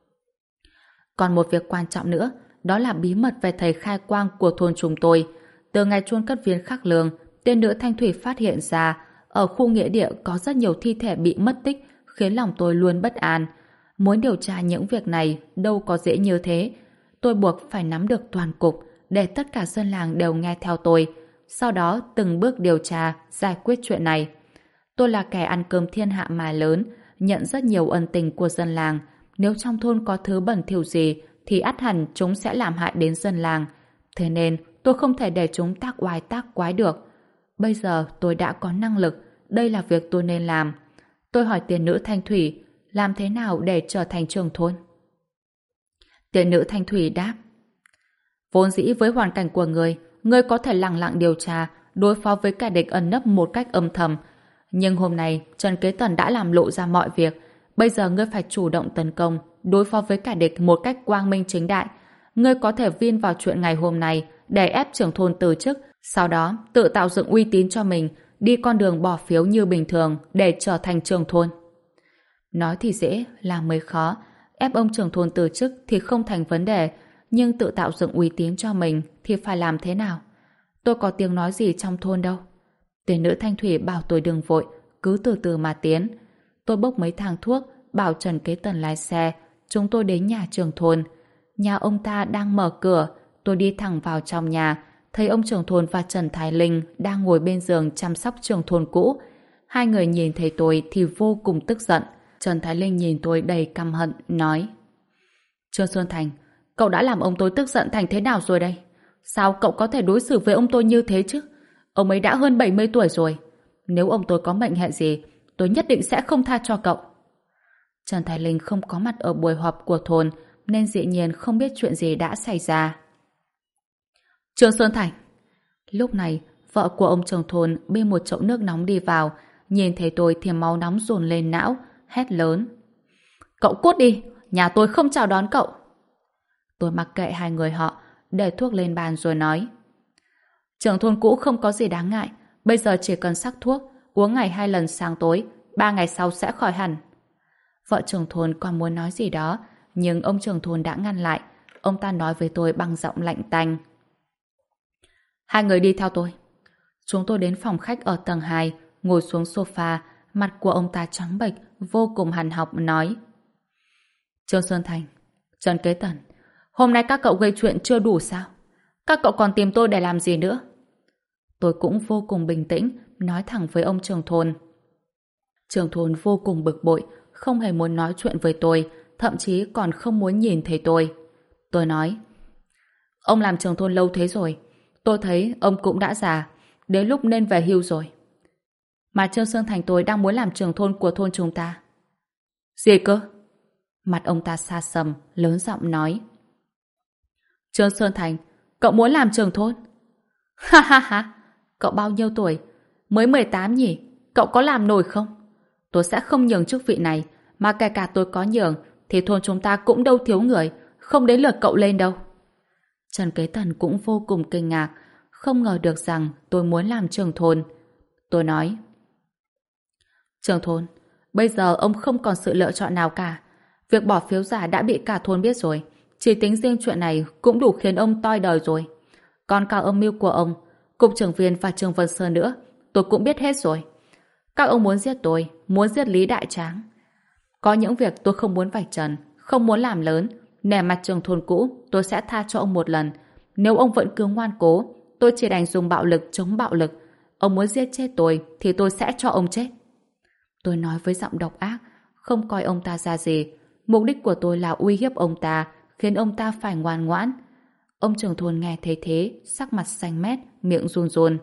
Còn một việc quan trọng nữa, đó là bí mật về thầy khai quang của thôn chúng tôi. Từ ngày chôn cất viên khắc lương, tiên nữ Thanh Thủy phát hiện ra ở khu nghĩa địa có rất nhiều thi thể bị mất tích, khiến lòng tôi luôn bất an. Muốn điều tra những việc này đâu có dễ như thế. Tôi buộc phải nắm được toàn cục để tất cả dân làng đều nghe theo tôi. Sau đó từng bước điều tra, giải quyết chuyện này. Tôi là kẻ ăn cơm thiên hạ mà lớn, nhận rất nhiều ân tình của dân làng. Nếu trong thôn có thứ bẩn thỉu gì thì ắt hẳn chúng sẽ làm hại đến dân làng. Thế nên tôi không thể để chúng tác oai tác quái được. Bây giờ tôi đã có năng lực, đây là việc tôi nên làm. Tôi hỏi tiên nữ Thanh Thủy, làm thế nào để trở thành trưởng thôn? Tiên nữ Thanh Thủy đáp, vốn dĩ với hoàn cảnh của ngươi có thể lặng lặng điều tra, đối phó với kẻ địch ẩn nấp một cách âm thầm. Nhưng hôm nay Trần Kế Tần đã làm lộ ra mọi việc. Bây giờ ngươi phải chủ động tấn công, đối phó với kẻ địch một cách quang minh chính đại. Ngươi có thể vin vào chuyện ngày hôm nay để ép trưởng thôn từ chức, sau đó tự tạo dựng uy tín cho mình, đi con đường bỏ phiếu như bình thường để trở thành trưởng thôn. Nói thì dễ, làm mới khó. Ép ông trưởng thôn từ chức thì không thành vấn đề, nhưng tự tạo dựng uy tín cho mình thì phải làm thế nào? Tôi có tiếng nói gì trong thôn đâu. Tiên nữ Thanh Thủy bảo tôi đừng vội, cứ từ từ mà tiến. Tôi bốc mấy thang thuốc, bảo Trần Kế Tần lái xe. Chúng tôi đến nhà trưởng thôn. Nhà ông ta đang mở cửa. Tôi đi thẳng vào trong nhà, thấy ông trưởng thôn và Trần Thái Linh đang ngồi bên giường chăm sóc trưởng thôn cũ. Hai người nhìn thấy tôi thì vô cùng tức giận. Trần Thái Linh nhìn tôi đầy căm hận, nói: Trương Xuân Thành, cậu đã làm ông tôi tức giận thành thế nào rồi đây? Sao cậu có thể đối xử với ông tôi như thế chứ? Ông ấy đã hơn 70 tuổi rồi. Nếu ông tôi có mệnh hệ gì, tôi nhất định sẽ không tha cho cậu. Trần Thái Linh không có mặt ở buổi họp của thôn, nên dĩ nhiên không biết chuyện gì đã xảy ra. Trương Xuân Thành. Lúc này, vợ của ông trưởng thôn bê một chậu nước nóng đi vào, nhìn thấy tôi thì máu nóng dồn lên não, hét lớn: Cậu cút đi, nhà tôi không chào đón cậu. Tôi mặc kệ hai người họ, để thuốc lên bàn rồi nói: Trưởng thôn cũ không có gì đáng ngại, bây giờ chỉ cần sắc thuốc, uống ngày 2 lần sáng tối, 3 ngày sau sẽ khỏi hẳn. Vợ trưởng thôn còn muốn nói gì đó, nhưng ông trưởng thôn đã ngăn lại. Ông ta nói với tôi bằng giọng lạnh tanh: Hai người đi theo tôi. Chúng tôi đến phòng khách ở tầng 2, ngồi xuống sofa, mặt của ông ta trắng bệch, vô cùng hằn học nói: Trương Xuân Thành, Trần Kế Tần, hôm nay các cậu gây chuyện chưa đủ sao? Các cậu còn tìm tôi để làm gì nữa? Tôi cũng vô cùng bình tĩnh, nói thẳng với ông trưởng thôn. Trưởng thôn vô cùng bực bội, không hề muốn nói chuyện với tôi, thậm chí còn không muốn nhìn thấy tôi. Tôi nói: Ông làm trưởng thôn lâu thế rồi, tôi thấy ông cũng đã già, đến lúc nên về hưu rồi. Mà Trương Xuân Thành tôi đang muốn làm trưởng thôn của thôn chúng ta. Gì cơ? Mặt ông ta xa sầm, lớn giọng nói: Trương Xuân Thành, cậu muốn làm trưởng thôn? Ha ha ha, cậu bao nhiêu tuổi? Mới 18 nhỉ? Cậu có làm nổi không? Tôi sẽ không nhường chức vị này, mà kể cả tôi có nhường thì thôn chúng ta cũng đâu thiếu người, không đến lượt cậu lên đâu. Trần Kế Tần cũng vô cùng kinh ngạc, không ngờ được rằng tôi muốn làm trưởng thôn. Tôi nói: Trưởng thôn, bây giờ ông không còn sự lựa chọn nào cả. Việc bỏ phiếu giả đã bị cả thôn biết rồi. Chỉ tính riêng chuyện này cũng đủ khiến ông toi đời rồi. Còn cả âm mưu của ông, cục trưởng Viên và Trương Vân Sơn nữa, tôi cũng biết hết rồi. Các ông muốn giết tôi, muốn giết Lý Đại Tráng. Có những việc tôi không muốn vạch trần, không muốn làm lớn. Nể mặt trường thôn cũ, tôi sẽ tha cho ông một lần. Nếu ông vẫn cứ ngoan cố, tôi chỉ đành dùng bạo lực chống bạo lực. Ông muốn giết chết tôi, thì tôi sẽ cho ông chết. Tôi nói với giọng độc ác, không coi ông ta ra gì. Mục đích của tôi là uy hiếp ông ta, khiến ông ta phải ngoan ngoãn. Ông trưởng thôn nghe thấy thế, sắc mặt xanh mét, miệng run run.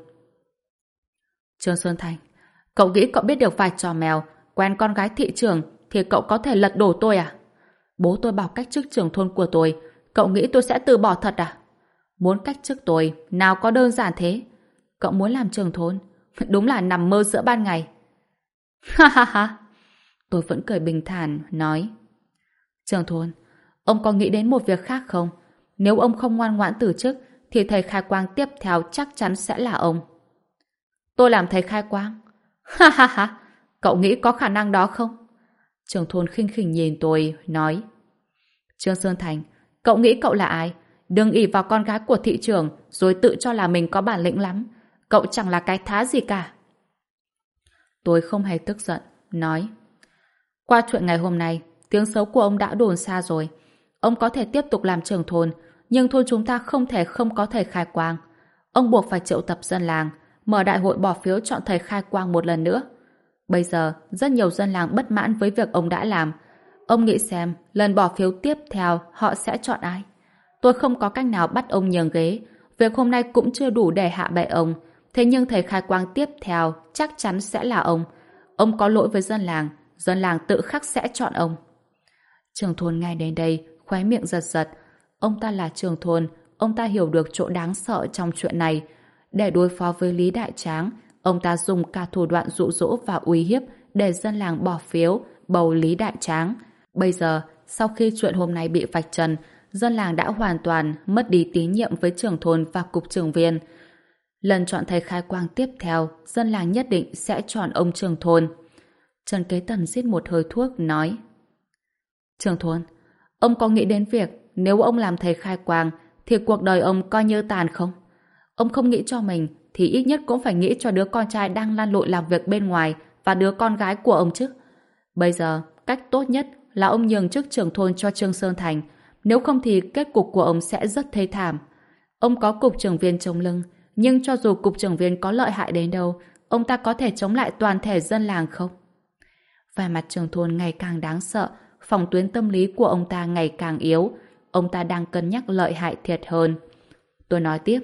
Trương Xuân Thành, cậu nghĩ cậu biết được vai trò mèo, quen con gái thị trường, thì cậu có thể lật đổ tôi à? Bố tôi bảo cách chức trưởng thôn của tôi, cậu nghĩ tôi sẽ từ bỏ thật à? Muốn cách chức tôi, nào có đơn giản thế? Cậu muốn làm trưởng thôn? Đúng là nằm mơ giữa ban ngày. Ha ha ha! Tôi vẫn cười bình thản, nói. Trưởng thôn, ông có nghĩ đến một việc khác không? Nếu ông không ngoan ngoãn từ chức, thì thầy khai quang tiếp theo chắc chắn sẽ là ông. Tôi làm thầy khai quang? Ha ha ha! Cậu nghĩ có khả năng đó không? Trưởng thôn khinh khỉnh nhìn tôi, nói. Trương Sơn Thành, cậu nghĩ cậu là ai? Đừng ỷ vào con gái của thị trường rồi tự cho là mình có bản lĩnh lắm. Cậu chẳng là cái thá gì cả. Tôi không hề tức giận, nói. Qua chuyện ngày hôm nay, tiếng xấu của ông đã đồn xa rồi. Ông có thể tiếp tục làm trưởng thôn, nhưng thôn chúng ta không thể không có thầy khai quang. Ông buộc phải triệu tập dân làng, mở đại hội bỏ phiếu chọn thầy khai quang một lần nữa. Bây giờ, rất nhiều dân làng bất mãn với việc ông đã làm. Ông nghĩ xem, lần bỏ phiếu tiếp theo họ sẽ chọn ai? Tôi không có cách nào bắt ông nhường ghế. Việc hôm nay cũng chưa đủ để hạ bệ ông. Thế nhưng thầy khai quang tiếp theo chắc chắn sẽ là ông. Ông có lỗi với dân làng tự khắc sẽ chọn ông. Trưởng thôn nghe đến đây, khóe miệng giật giật. Ông ta là trưởng thôn, ông ta hiểu được chỗ đáng sợ trong chuyện này. Để đối phó với Lý Đại Tráng, ông ta dùng cả thủ đoạn dụ dỗ và uy hiếp để dân làng bỏ phiếu, bầu Lý Đại Tráng. Bây giờ, sau khi chuyện hôm nay bị vạch trần, dân làng đã hoàn toàn mất đi tín nhiệm với trưởng thôn và cục trưởng Viên. Lần chọn thầy khai quang tiếp theo, dân làng nhất định sẽ chọn ông trưởng thôn. Trần Kế Tần rít một hơi thuốc, nói. Trưởng thôn, ông có nghĩ đến việc nếu ông làm thầy khai quang thì cuộc đời ông coi như tàn không? Ông không nghĩ cho mình thì ít nhất cũng phải nghĩ cho đứa con trai đang lăn lộn làm việc bên ngoài và đứa con gái của ông chứ. Bây giờ, cách tốt nhất là ông nhường chức trưởng thôn cho Trương Sơn Thành. Nếu không thì kết cục của ông sẽ rất thê thảm. Ông có cục trưởng Viên chống lưng, nhưng cho dù cục trưởng Viên có lợi hại đến đâu, ông ta có thể chống lại toàn thể dân làng không? Vẻ mặt trưởng thôn ngày càng đáng sợ, phòng tuyến tâm lý của ông ta ngày càng yếu. Ông ta đang cân nhắc lợi hại thiệt hơn. Tôi nói tiếp.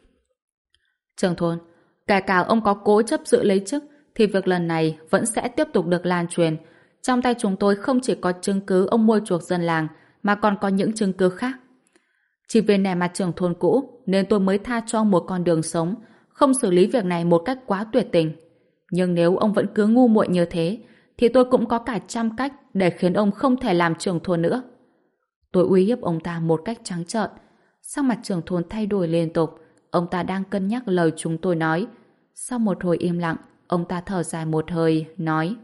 Trưởng thôn, kể cả ông có cố chấp giữ lấy chức, thì việc lần này vẫn sẽ tiếp tục được lan truyền. Trong tay chúng tôi không chỉ có chứng cứ ông mua chuộc dân làng, mà còn có những chứng cứ khác. Chỉ vì nể mặt trưởng thôn cũ, nên tôi mới tha cho ông một con đường sống, không xử lý việc này một cách quá tuyệt tình. Nhưng nếu ông vẫn cứ ngu muội như thế, thì tôi cũng có cả trăm cách để khiến ông không thể làm trưởng thôn nữa. Tôi uy hiếp ông ta một cách trắng trợn. Sắc mặt trưởng thôn thay đổi liên tục. Ông ta đang cân nhắc lời chúng tôi nói. Sau một hồi im lặng, ông ta thở dài một hơi, nói.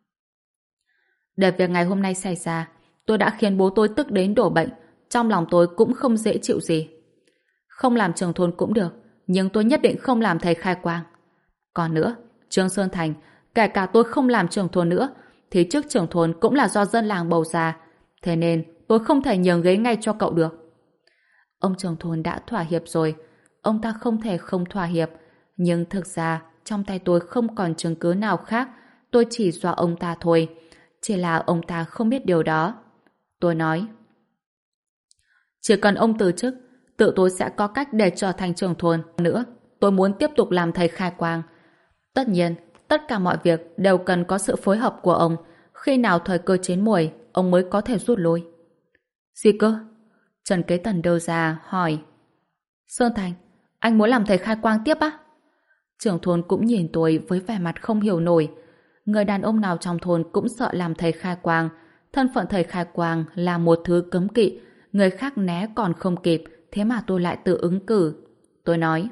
Để việc ngày hôm nay xảy ra, tôi đã khiến bố tôi tức đến đổ bệnh. Trong lòng tôi cũng không dễ chịu gì. Không làm trưởng thôn cũng được, nhưng tôi nhất định không làm thầy khai quang. Còn nữa, Trương Sơn Thành, kể cả tôi không làm trưởng thôn nữa, thì chức trưởng thôn cũng là do dân làng bầu ra. Thế nên, tôi không thể nhường ghế ngay cho cậu được. Ông trưởng thôn đã thỏa hiệp rồi. Ông ta không thể không thỏa hiệp. Nhưng thực ra, trong tay tôi không còn chứng cứ nào khác. Tôi chỉ dọa ông ta thôi. Chỉ là ông ta không biết điều đó. Tôi nói. Chỉ cần ông từ chức, tự tôi sẽ có cách để trở thành trưởng thôn nữa. Tôi muốn tiếp tục làm thầy khai quang. Tất nhiên, tất cả mọi việc đều cần có sự phối hợp của ông. Khi nào thời cơ chín muồi, ông mới có thể rút lui. Gì cơ? Trần Kế Tần đưa ra, hỏi. Sơn Thành, anh muốn làm thầy khai quang tiếp á? Trưởng thôn cũng nhìn tôi với vẻ mặt không hiểu nổi. Người đàn ông nào trong thôn cũng sợ làm thầy khai quang. Thân phận thầy khai quang là một thứ cấm kỵ. Người khác né còn không kịp, thế mà tôi lại tự ứng cử. Tôi nói.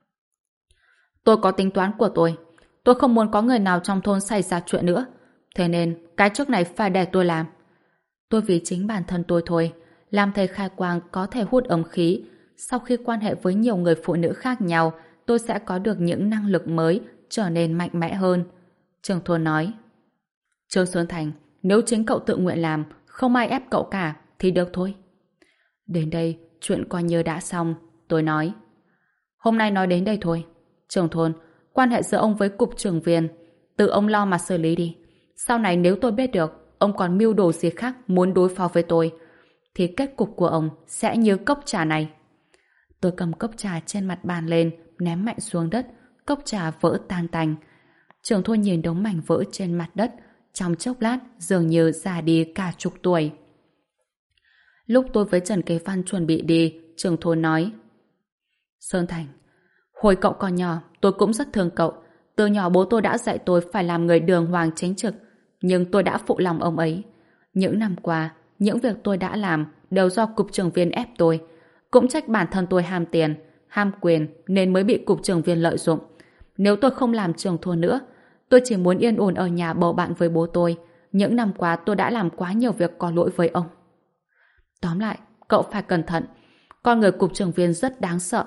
Tôi có tính toán của tôi. Tôi không muốn có người nào trong thôn xảy ra chuyện nữa. Thế nên, cái chức này phải để tôi làm. Tôi vì chính bản thân tôi thôi. Làm thầy khai quang có thể hút âm khí. Sau khi quan hệ với nhiều người phụ nữ khác nhau, tôi sẽ có được những năng lực mới, trở nên mạnh mẽ hơn. Trường Thôn nói. Trương Xuân Thành, nếu chính cậu tự nguyện làm, không ai ép cậu cả, thì được thôi. Đến đây, chuyện coi như đã xong. Tôi nói. Hôm nay nói đến đây thôi. Trường Thôn, quan hệ giữa ông với cục trưởng Viên, tự ông lo mà xử lý đi. Sau này nếu tôi biết được ông còn mưu đồ gì khác muốn đối phó với tôi, thì kết cục của ông sẽ như cốc trà này. Tôi cầm cốc trà trên mặt bàn lên, ném mạnh xuống đất, cốc trà vỡ tan tành. Trường Thôn nhìn đống mảnh vỡ trên mặt đất, trong chốc lát dường như già đi cả chục tuổi. Lúc tôi với Trần Kế Văn chuẩn bị đi, Trường Thôn nói. Sơn Thành, hồi cậu còn nhỏ, tôi cũng rất thương cậu. Từ nhỏ bố tôi đã dạy tôi phải làm người đường hoàng chính trực, nhưng tôi đã phụ lòng ông ấy. Những năm qua, những việc tôi đã làm đều do cục trưởng Viên ép tôi. Cũng trách bản thân tôi ham tiền, ham quyền nên mới bị cục trưởng Viên lợi dụng. Nếu tôi không làm trưởng thôn nữa, tôi chỉ muốn yên ổn ở nhà bầu bạn với bố tôi. Những năm qua tôi đã làm quá nhiều việc có lỗi với ông. Tóm lại, cậu phải cẩn thận. Con người cục trưởng Viên rất đáng sợ.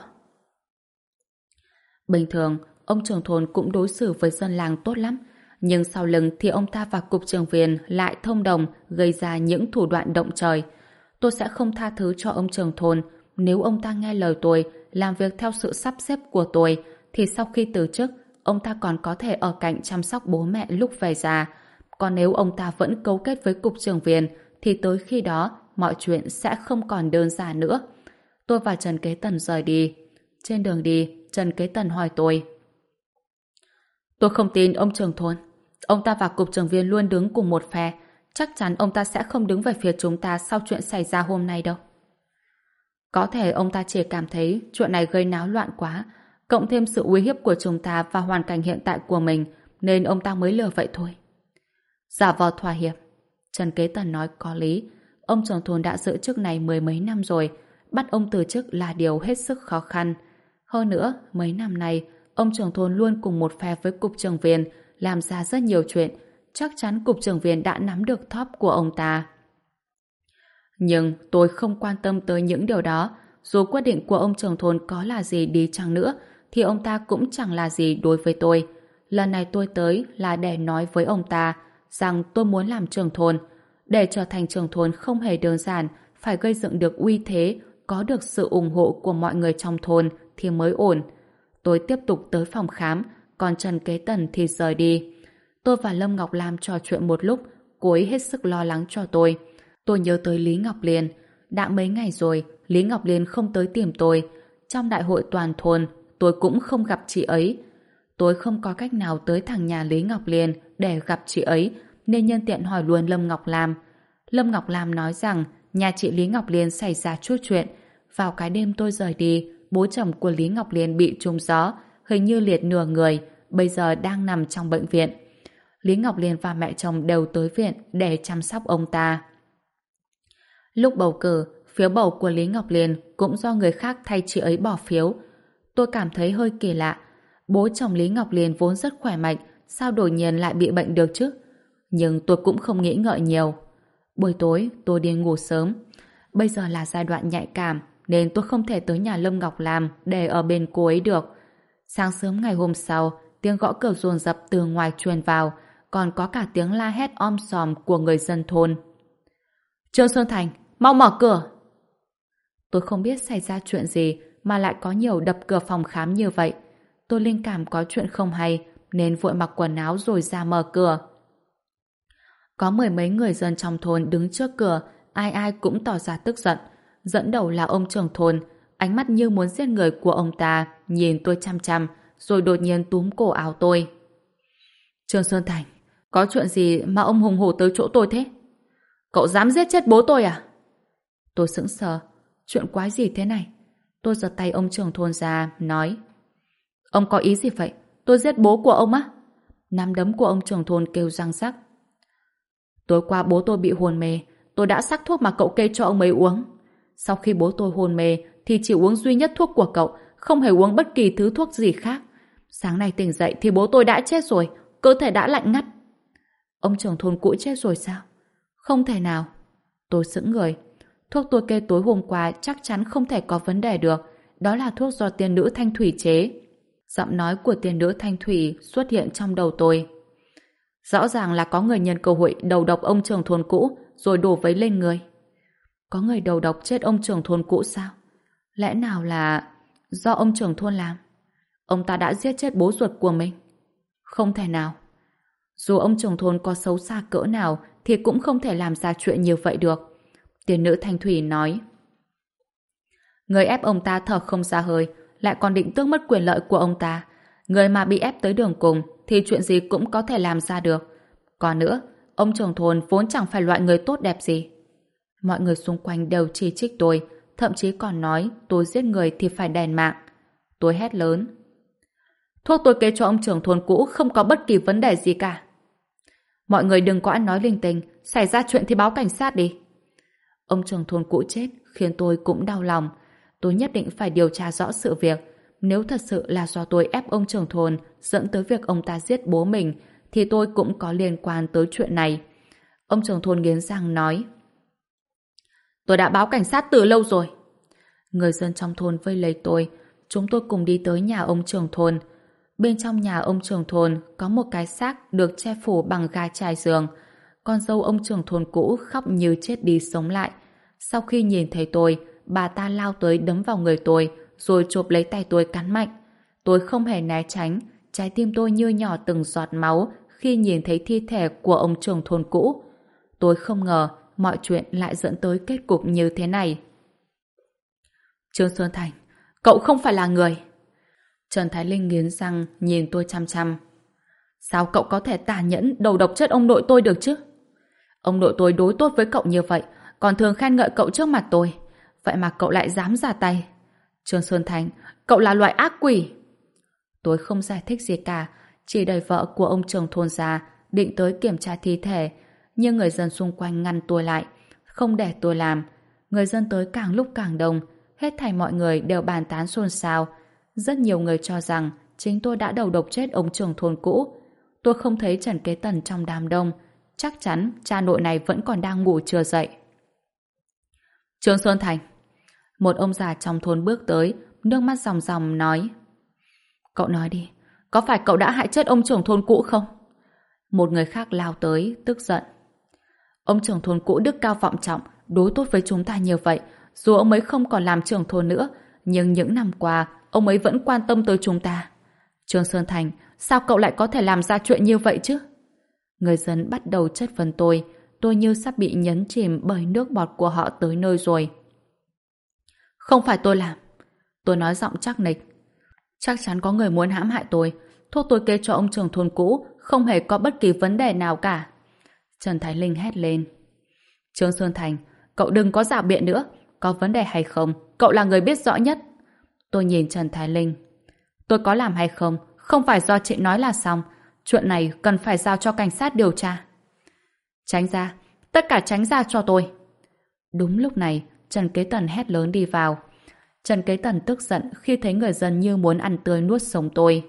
Bình thường, ông trưởng thôn cũng đối xử với dân làng tốt lắm. Nhưng sau lưng thì ông ta và cục trưởng Viên lại thông đồng gây ra những thủ đoạn động trời. Tôi sẽ không tha thứ cho ông trưởng thôn. Nếu ông ta nghe lời tôi, làm việc theo sự sắp xếp của tôi, thì sau khi từ chức, ông ta còn có thể ở cạnh chăm sóc bố mẹ lúc về già. Còn nếu ông ta vẫn cấu kết với cục trưởng Viên, thì tới khi đó, mọi chuyện sẽ không còn đơn giản nữa. Tôi và Trần Kế Tần rời đi. Trên đường đi, Trần Kế Tần hỏi tôi. Tôi không tin ông trưởng thôn. Ông ta và cục trưởng Viên luôn đứng cùng một phe. Chắc chắn ông ta sẽ không đứng về phía chúng ta sau chuyện xảy ra hôm nay đâu. Có thể ông ta chỉ cảm thấy chuyện này gây náo loạn quá, cộng thêm sự uy hiếp của chúng ta và hoàn cảnh hiện tại của mình, nên ông ta mới lừa vậy thôi. Giả vờ thỏa hiệp. Trần Kế Tần nói có lý. Ông trưởng thôn đã giữ chức này mười mấy năm rồi. Bắt ông từ chức là điều hết sức khó khăn. Hơn nữa, mấy năm nay, ông trưởng thôn luôn cùng một phe với cục trưởng Viên, làm ra rất nhiều chuyện. Chắc chắn cục trưởng Viên đã nắm được top của ông ta. Nhưng tôi không quan tâm tới những điều đó. Dù quyết định của ông trưởng thôn có là gì đi chăng nữa, thì ông ta cũng chẳng là gì đối với tôi. Lần này tôi tới là để nói với ông ta rằng tôi muốn làm trưởng thôn. Để trở thành trưởng thôn không hề đơn giản, phải gây dựng được uy thế, có được sự ủng hộ của mọi người trong thôn thì mới ổn. Tôi tiếp tục tới phòng khám, còn Trần Kế Tần thì rời đi. Tôi và Lâm Ngọc Lam trò chuyện một lúc, cô ấy hết sức lo lắng cho tôi. Tôi nhớ tới Lý Ngọc Liên. Đã mấy ngày rồi, Lý Ngọc Liên không tới tìm tôi. Trong đại hội toàn thôn, tôi cũng không gặp chị ấy. Tôi không có cách nào tới thẳng nhà Lý Ngọc Liên để gặp chị ấy, nên nhân tiện hỏi luôn Lâm Ngọc Lam. Lâm Ngọc Lam nói rằng nhà chị Lý Ngọc Liên xảy ra chút chuyện. Vào cái đêm tôi rời đi, bố chồng của Lý Ngọc Liên bị trúng gió, hình như liệt nửa người, bây giờ đang nằm trong bệnh viện. Lý Ngọc Liên và mẹ chồng đều tới viện để chăm sóc ông ta. Lúc bầu cử, phiếu bầu của Lý Ngọc Liên cũng do người khác thay chị ấy bỏ phiếu. Tôi cảm thấy hơi kỳ lạ. Bố chồng Lý Ngọc Liên vốn rất khỏe mạnh, sao đột nhiên lại bị bệnh được chứ? Nhưng tôi cũng không nghĩ ngợi nhiều. Buổi tối, tôi đi ngủ sớm. Bây giờ là giai đoạn nhạy cảm, nên tôi không thể tới nhà Lâm Ngọc Lam để ở bên cô ấy được. Sáng sớm ngày hôm sau, tiếng gõ cửa dồn dập từ ngoài truyền vào, còn có cả tiếng la hét om sòm của người dân thôn. Trương Xuân Thành, mau mở cửa! Tôi không biết xảy ra chuyện gì mà lại có nhiều đập cửa phòng khám như vậy. Tôi linh cảm có chuyện không hay, nên vội mặc quần áo rồi ra mở cửa. Có mười mấy người dân trong thôn đứng trước cửa, ai ai cũng tỏ ra tức giận. Dẫn đầu là ông trưởng thôn, ánh mắt như muốn giết người của ông ta, nhìn tôi chăm chăm, rồi đột nhiên túm cổ áo tôi. Trương Xuân Thành, có chuyện gì mà ông hùng hổ tới chỗ tôi thế? Cậu dám giết chết bố tôi à? Tôi sững sờ. Chuyện quái gì thế này? Tôi giật tay ông trưởng thôn ra, nói. Ông có ý gì vậy? Tôi giết bố của ông á? Nắm đấm của ông trưởng thôn kêu răng rắc. Tối qua bố tôi bị hôn mê, tôi đã sắc thuốc mà cậu kê cho ông ấy uống. Sau khi bố tôi hôn mê thì chỉ uống duy nhất thuốc của cậu, không hề uống bất kỳ thứ thuốc gì khác. Sáng nay tỉnh dậy thì bố tôi đã chết rồi, cơ thể đã lạnh ngắt. Ông trưởng thôn cũ chết rồi sao? Không thể nào. Tôi sững người. Thuốc tôi kê tối hôm qua chắc chắn không thể có vấn đề được. Đó là thuốc do tiên nữ Thanh Thủy chế. Giọng nói của tiên nữ Thanh Thủy xuất hiện trong đầu tôi. Rõ ràng là có người nhân cơ hội đầu độc ông trưởng thôn cũ rồi đổ vấy lên người. Có người đầu độc chết ông trưởng thôn cũ sao? Lẽ nào là do ông trưởng thôn làm? Ông ta đã giết chết bố ruột của mình? Không thể nào. Dù ông trưởng thôn có xấu xa cỡ nào thì cũng không thể làm ra chuyện như vậy được. Tiên nữ Thanh Thủy nói. Người ép ông ta thở không ra hơi, lại còn định tước mất quyền lợi của ông ta. Người mà bị ép tới đường cùng thì chuyện gì cũng có thể làm ra được. Còn nữa, ông trưởng thôn vốn chẳng phải loại người tốt đẹp gì. Mọi người xung quanh đều chỉ trích tôi, thậm chí còn nói tôi giết người thì phải đền mạng. Tôi hét lớn. Thuốc tôi kê cho ông trưởng thôn cũ không có bất kỳ vấn đề gì cả. Mọi người đừng có ăn nói linh tinh, xảy ra chuyện thì báo cảnh sát đi. Ông trưởng thôn cũ chết khiến tôi cũng đau lòng. Tôi nhất định phải điều tra rõ sự việc. Nếu thật sự là do tôi ép ông trưởng thôn dẫn tới việc ông ta giết bố mình thì tôi cũng có liên quan tới chuyện này. Ông trưởng thôn nghiến răng nói. Tôi đã báo cảnh sát từ lâu rồi. Người dân trong thôn vây lấy tôi. Chúng tôi cùng đi tới nhà ông trưởng thôn. Bên trong nhà ông trưởng thôn có một cái xác được che phủ bằng ga trải giường. Con dâu ông trưởng thôn cũ khóc như chết đi sống lại. Sau khi nhìn thấy tôi, bà ta lao tới đấm vào người tôi, rồi chộp lấy tay tôi cắn mạnh. Tôi không hề né tránh, trái tim tôi như nhỏ từng giọt máu khi nhìn thấy thi thể của ông trưởng thôn cũ. Tôi không ngờ mọi chuyện lại dẫn tới kết cục như thế này. Trương Sơn Thành, cậu không phải là người. Trần Thái Linh nghiến răng nhìn tôi chăm chăm. Sao cậu có thể tàn nhẫn đầu độc chết ông nội tôi được chứ? Ông nội tôi đối tốt với cậu như vậy, còn thường khen ngợi cậu trước mặt tôi. Vậy mà cậu lại dám ra tay. Trương Sơn Thành, cậu là loại ác quỷ. Tôi không giải thích gì cả, chỉ đẩy vợ của ông trưởng thôn ra, định tới kiểm tra thi thể. Nhưng người dân xung quanh ngăn tôi lại, không để tôi làm. Người dân tới càng lúc càng đông, hết thảy mọi người đều bàn tán xôn xao. Rất nhiều người cho rằng chính tôi đã đầu độc chết ông trưởng thôn cũ. Tôi không thấy Trần Kế Tần trong đám đông. Chắc chắn cha nội này vẫn còn đang ngủ chưa dậy. Trương Sơn Thành. Một ông già trong thôn bước tới, nước mắt ròng ròng nói. Cậu nói đi, có phải cậu đã hại chết ông trưởng thôn cũ không? Một người khác lao tới, tức giận. Ông trưởng thôn cũ đức cao vọng trọng, đối tốt với chúng ta như vậy. Dù ông ấy không còn làm trưởng thôn nữa, nhưng những năm qua, ông ấy vẫn quan tâm tới chúng ta. Trương Sơn Thành, sao cậu lại có thể làm ra chuyện như vậy chứ? Người dân bắt đầu chất vấn tôi như sắp bị nhấn chìm bởi nước bọt của họ tới nơi rồi. Không phải tôi làm. Tôi nói giọng chắc nịch. Chắc chắn có người muốn hãm hại tôi. Thuốc tôi kê cho ông trưởng thôn cũ không hề có bất kỳ vấn đề nào cả. Trần Thái Linh hét lên. Trương Sơn Thành, cậu đừng có rảo biện nữa. Có vấn đề hay không, cậu là người biết rõ nhất. Tôi nhìn Trần Thái Linh. Tôi có làm hay không, không phải do chị nói là xong. Chuyện này cần phải giao cho cảnh sát điều tra. Tránh ra, tất cả tránh ra cho tôi. Đúng lúc này, Trần Kế Tần hét lớn đi vào. Trần Kế Tần tức giận khi thấy người dân như muốn ăn tươi nuốt sống tôi.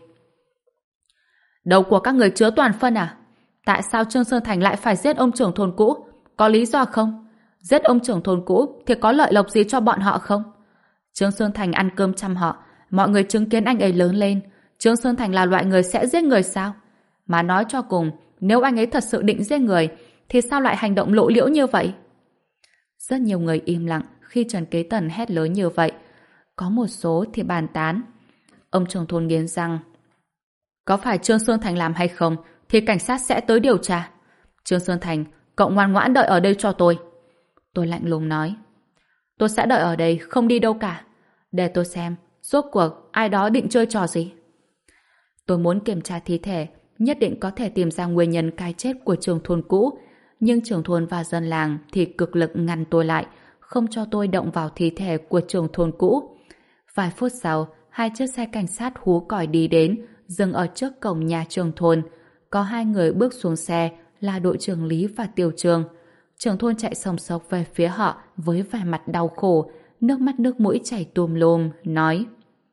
Đầu của các người chứa toàn phân à? Tại sao Trương Sơn Thành lại phải giết ông trưởng thôn cũ? Có lý do không? Giết ông trưởng thôn cũ thì có lợi lộc gì cho bọn họ không? Trương Sơn Thành ăn cơm chăm họ, mọi người chứng kiến anh ấy lớn lên. Trương Sơn Thành là loại người sẽ giết người sao? Mà nói cho cùng, nếu anh ấy thật sự định giết người, thì sao lại hành động lộ liễu như vậy? Rất nhiều người im lặng khi Trần Kế Tần hét lớn như vậy. Có một số thì bàn tán. Ông trưởng thôn nghiến răng. Có phải Trương Sơn Thành làm hay không, thì cảnh sát sẽ tới điều tra. Trương Sơn Thành, cậu ngoan ngoãn đợi ở đây cho tôi. Tôi lạnh lùng nói. Tôi sẽ đợi ở đây, không đi đâu cả. Để tôi xem, rốt cuộc ai đó định chơi trò gì. Tôi muốn kiểm tra thi thể, nhất định có thể tìm ra nguyên nhân cái chết của trưởng thôn cũ. Nhưng trưởng thôn và dân làng thì cực lực ngăn tôi lại, không cho tôi động vào thi thể của trưởng thôn cũ. Vài phút sau, hai chiếc xe cảnh sát hú còi đi đến, dừng ở trước cổng nhà trưởng thôn. Có hai người bước xuống xe là đội trưởng Lý và Tiểu Trường. Trưởng thôn chạy sòng sộc về phía họ với vẻ mặt đau khổ, nước mắt nước mũi chảy tùm lum, nói: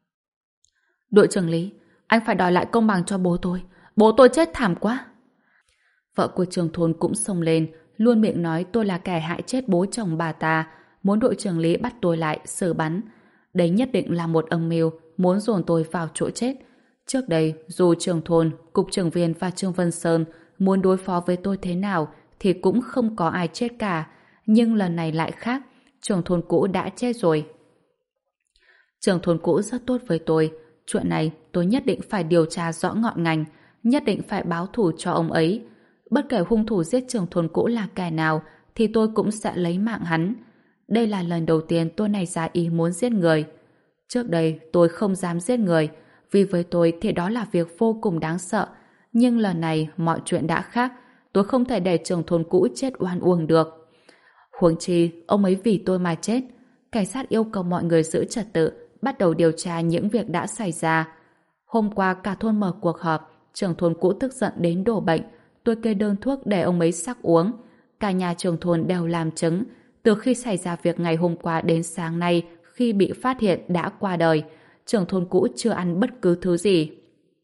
Đội trưởng Lý, anh phải đòi lại công bằng cho bố tôi. Bố tôi chết thảm quá. Vợ của trưởng thôn cũng xông lên, luôn miệng nói tôi là kẻ hại chết bố chồng bà ta, muốn đội trưởng Lý bắt tôi lại, xử bắn. Đấy nhất định là một âm mưu, muốn dồn tôi vào chỗ chết. Trước đây, dù trưởng thôn, cục trưởng viên và Trương Vân Sơn muốn đối phó với tôi thế nào thì cũng không có ai chết cả. Nhưng lần này lại khác, trưởng thôn cũ đã chết rồi. Trưởng thôn cũ rất tốt với tôi. Chuyện này tôi nhất định phải điều tra rõ ngọn ngành, nhất định phải báo thù cho ông ấy. Bất kể hung thủ giết trưởng thôn cũ là kẻ nào thì tôi cũng sẽ lấy mạng hắn. Đây là lần đầu tiên tôi nảy ra ý muốn giết người. Trước đây tôi không dám giết người, vì với tôi thì đó là việc vô cùng đáng sợ. Nhưng lần này mọi chuyện đã khác, tôi không thể để trưởng thôn cũ chết oan uổng được. Huống chi, ông ấy vì tôi mà chết. Cảnh sát yêu cầu mọi người giữ trật tự, bắt đầu điều tra những việc đã xảy ra. Hôm qua cả thôn mở cuộc họp, trưởng thôn cũ tức giận đến đổ bệnh. Tôi kê đơn thuốc để ông ấy sắc uống. Cả nhà trưởng thôn đều làm chứng. Từ khi xảy ra việc ngày hôm qua đến sáng nay, khi bị phát hiện đã qua đời, trưởng thôn cũ chưa ăn bất cứ thứ gì.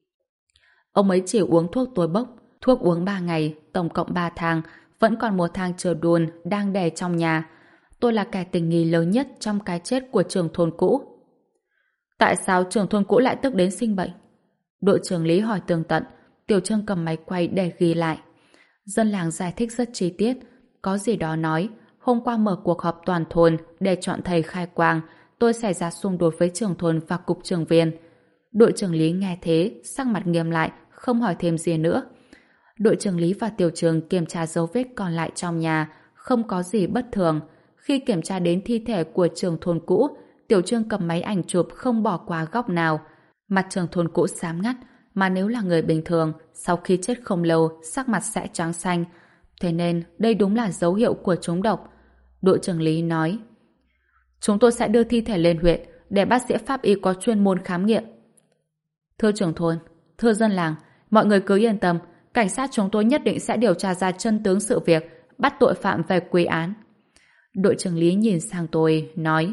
Ông ấy chỉ uống thuốc tôi bốc. Thuốc uống 3 ngày, tổng cộng 3 thang, vẫn còn một thang chờ đun đang để trong nhà. Tôi là kẻ tình nghi lớn nhất trong cái chết của trưởng thôn cũ. Tại sao trưởng thôn cũ lại tức đến sinh bệnh? Đội trưởng Lý hỏi tường tận. Tiểu Trương cầm máy quay để ghi lại. Dân làng giải thích rất chi tiết. Có gì đó nói, hôm qua mở cuộc họp toàn thôn để chọn thầy khai quang, tôi xảy ra xung đột với trưởng thôn và cục trưởng viên. Đội trưởng Lý nghe thế, sắc mặt nghiêm lại, không hỏi thêm gì nữa. Đội trưởng Lý và Tiểu Trương kiểm tra dấu vết còn lại trong nhà, không có gì bất thường. Khi kiểm tra đến thi thể của trưởng thôn cũ, Tiểu Trương cầm máy ảnh chụp không bỏ qua góc nào. Mặt trưởng thôn cũ xám ngắt, mà nếu là người bình thường, sau khi chết không lâu, sắc mặt sẽ trắng xanh. Thế nên, đây đúng là dấu hiệu của trúng độc. Đội trưởng Lý nói, chúng tôi sẽ đưa thi thể lên huyện để bác sĩ pháp y có chuyên môn khám nghiệm. Thưa trưởng thôn, thưa dân làng, mọi người cứ yên tâm, cảnh sát chúng tôi nhất định sẽ điều tra ra chân tướng sự việc, bắt tội phạm về quy án. Đội trưởng Lý nhìn sang tôi, nói,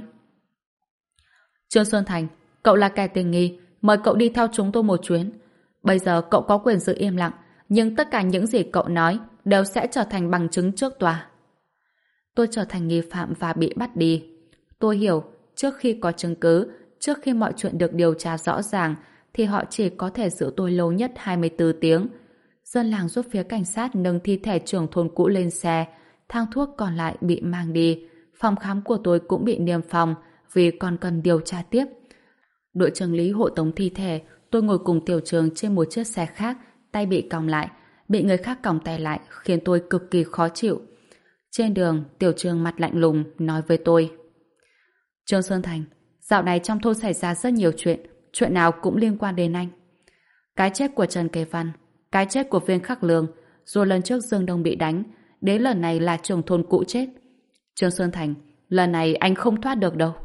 Trương Xuân Thành, cậu là kẻ tình nghi, mời cậu đi theo chúng tôi một chuyến. Bây giờ cậu có quyền giữ im lặng, nhưng tất cả những gì cậu nói đều sẽ trở thành bằng chứng trước tòa. Tôi trở thành nghi phạm và bị bắt đi. Tôi hiểu, trước khi có chứng cứ, trước khi mọi chuyện được điều tra rõ ràng, thì họ chỉ có thể giữ tôi lâu nhất 24 tiếng. Dân làng giúp phía cảnh sát nâng thi thể trưởng thôn cũ lên xe, thang thuốc còn lại bị mang đi, phòng khám của tôi cũng bị niêm phong vì còn cần điều tra tiếp. Đội trưởng Lý hộ tống thi thể, tôi ngồi cùng Tiểu Trường trên một chiếc xe khác, tay bị còng lại, bị người khác còng tay lại khiến tôi cực kỳ khó chịu. Trên đường, Tiểu Trường mặt lạnh lùng nói với tôi, Trương Sơn Thành, dạo này trong thôn xảy ra rất nhiều chuyện nào cũng liên quan đến anh. Cái chết của Trần Kế Văn, cái chết của Viên Khắc Lương, rồi lần trước Dương Đông bị đánh, đến lần này là trưởng thôn cũ chết. Trương Sơn Thành, lần này anh không thoát được đâu.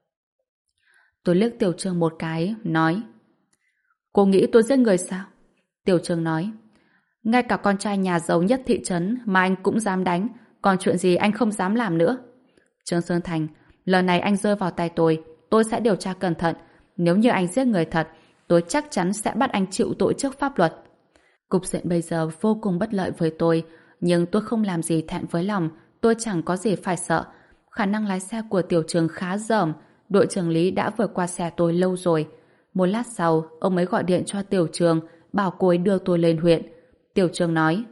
Tôi liếc Tiểu Trương một cái, nói, cô nghĩ tôi giết người sao? Tiểu Trương nói, ngay cả con trai nhà giàu nhất thị trấn mà anh cũng dám đánh, còn chuyện gì anh không dám làm nữa. Trương Sơn Thành, lần này anh rơi vào tay tôi sẽ điều tra cẩn thận. Nếu như anh giết người thật, tôi chắc chắn sẽ bắt anh chịu tội trước pháp luật. Cục diện bây giờ vô cùng bất lợi với tôi, nhưng tôi không làm gì thẹn với lòng, tôi chẳng có gì phải sợ. Khả năng lái xe của Tiểu Trường khá dởm, đội trưởng Lý đã vượt qua xe tôi lâu rồi. Một lát sau, ông ấy gọi điện cho Tiểu Trường, bảo cô ấy đưa tôi lên huyện. Tiểu Trường nói,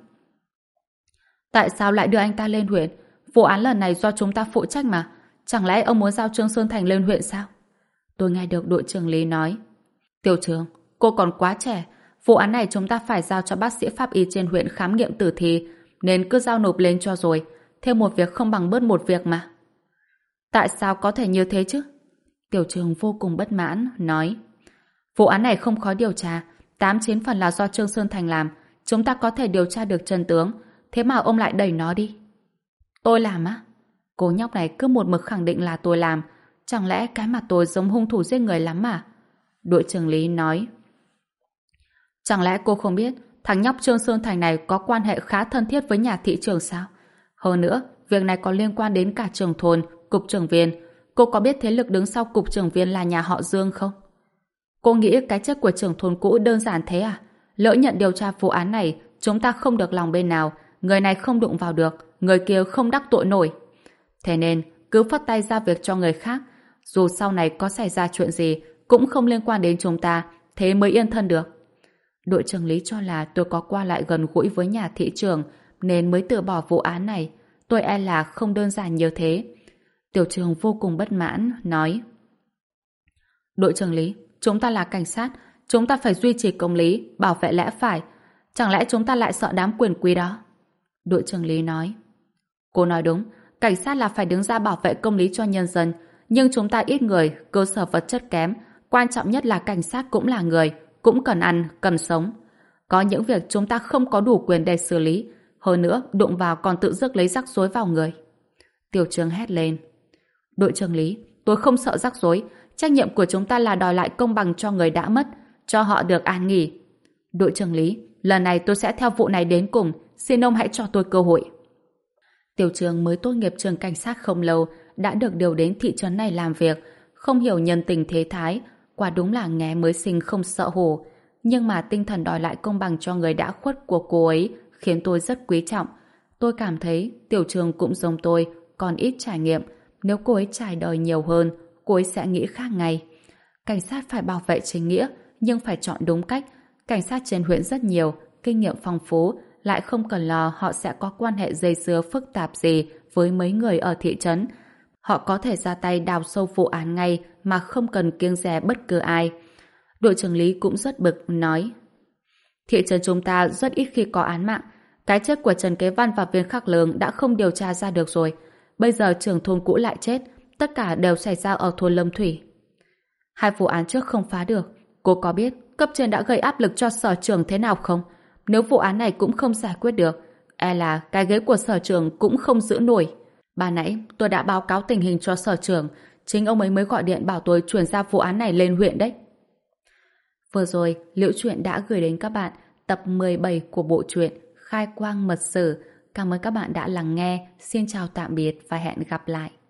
tại sao lại đưa anh ta lên huyện? Vụ án lần này do chúng ta phụ trách mà. Chẳng lẽ ông muốn giao Trương Sơn Thành lên huyện sao? Tôi nghe được đội trưởng Lý nói, Tiểu Trường, cô còn quá trẻ. Vụ án này chúng ta phải giao cho bác sĩ pháp y trên huyện khám nghiệm tử thi, nên cứ giao nộp lên cho rồi. Thêm một việc không bằng bớt một việc mà. Tại sao có thể như thế chứ? Tiểu Trường vô cùng bất mãn, nói, vụ án này không khó điều tra, 8-9 phần là do Trương Sơn Thành làm. Chúng ta có thể điều tra được chân tướng, thế mà ông lại đẩy nó đi. Tôi làm á? Cô nhóc này cứ một mực khẳng định là tôi làm. Chẳng lẽ cái mặt tôi giống hung thủ giết người lắm à? Đội trưởng Lý nói, chẳng lẽ cô không biết thằng nhóc Trương Sơn Thành này có quan hệ khá thân thiết với nhà thị trưởng sao? Hơn nữa, việc này còn liên quan đến cả trưởng thôn, cục trưởng viên. Cô có biết thế lực đứng sau cục trưởng viên là nhà họ Dương không? Cô nghĩ cái chết của trưởng thôn cũ đơn giản thế à? Lỡ nhận điều tra vụ án này, chúng ta không được lòng bên nào, người này không đụng vào được, người kia không đắc tội nổi. Thế nên, cứ phất tay ra việc cho người khác. Dù sau này có xảy ra chuyện gì, cũng không liên quan đến chúng ta, thế mới yên thân được. Đội trưởng Lý cho là tôi có qua lại gần gũi với nhà thị trường, nên mới từ bỏ vụ án này. Tôi e là không đơn giản như thế. Tiểu Trường vô cùng bất mãn, nói: Đội trưởng Lý, chúng ta là cảnh sát, chúng ta phải duy trì công lý, bảo vệ lẽ phải. Chẳng lẽ chúng ta lại sợ đám quyền quý đó? Đội trưởng Lý nói: Cô nói đúng, cảnh sát là phải đứng ra bảo vệ công lý cho nhân dân, nhưng chúng ta ít người, cơ sở vật chất kém, quan trọng nhất là cảnh sát cũng là người, cũng cần ăn, cần sống. Có những việc chúng ta không có đủ quyền để xử lý, hơn nữa đụng vào còn tự dứt lấy rắc rối vào người. Tiểu Trường hét lên: Đội trưởng Lý, tôi không sợ rắc rối, trách nhiệm của chúng ta là đòi lại công bằng cho người đã mất, cho họ được an nghỉ. Đội trưởng Lý, lần này tôi sẽ theo vụ này đến cùng, xin ông hãy cho tôi cơ hội. Tiểu Trường mới tốt nghiệp trường cảnh sát không lâu, đã được điều đến thị trấn này làm việc, không hiểu nhân tình thế thái, quả đúng là nghé mới sinh không sợ hổ. Nhưng mà tinh thần đòi lại công bằng cho người đã khuất của cô ấy khiến tôi rất quý trọng. Tôi cảm thấy Tiểu Trường cũng giống tôi, còn ít trải nghiệm. Nếu cô ấy trải đời nhiều hơn, cô ấy sẽ nghĩ khác ngay. Cảnh sát phải bảo vệ chính nghĩa, nhưng phải chọn đúng cách. Cảnh sát trên huyện rất nhiều, kinh nghiệm phong phú, lại không cần lo họ sẽ có quan hệ dây dưa phức tạp gì với mấy người ở thị trấn. Họ có thể ra tay đào sâu vụ án ngay mà không cần kiêng dè bất cứ ai. Đội trưởng Lý cũng rất bực, nói: Thị trấn chúng ta rất ít khi có án mạng. Cái chết của Trần Kế Văn và Viên Khắc Lương đã không điều tra ra được rồi. Bây giờ trưởng thôn cũ lại chết, tất cả đều xảy ra ở thôn Lâm Thủy. 2 vụ án trước không phá được. Cô có biết cấp trên đã gây áp lực cho sở trưởng thế nào không? Nếu vụ án này cũng không giải quyết được, e là cái ghế của sở trưởng cũng không giữ nổi. Ban nãy tôi đã báo cáo tình hình cho sở trưởng, chính ông ấy mới gọi điện bảo tôi chuyển ra vụ án này lên huyện đấy. Vừa rồi, Liễu Chuyện đã gửi đến các bạn tập 17 của bộ truyện Khai Quang Mật Sử. Cảm ơn các bạn đã lắng nghe. Xin chào tạm biệt và hẹn gặp lại.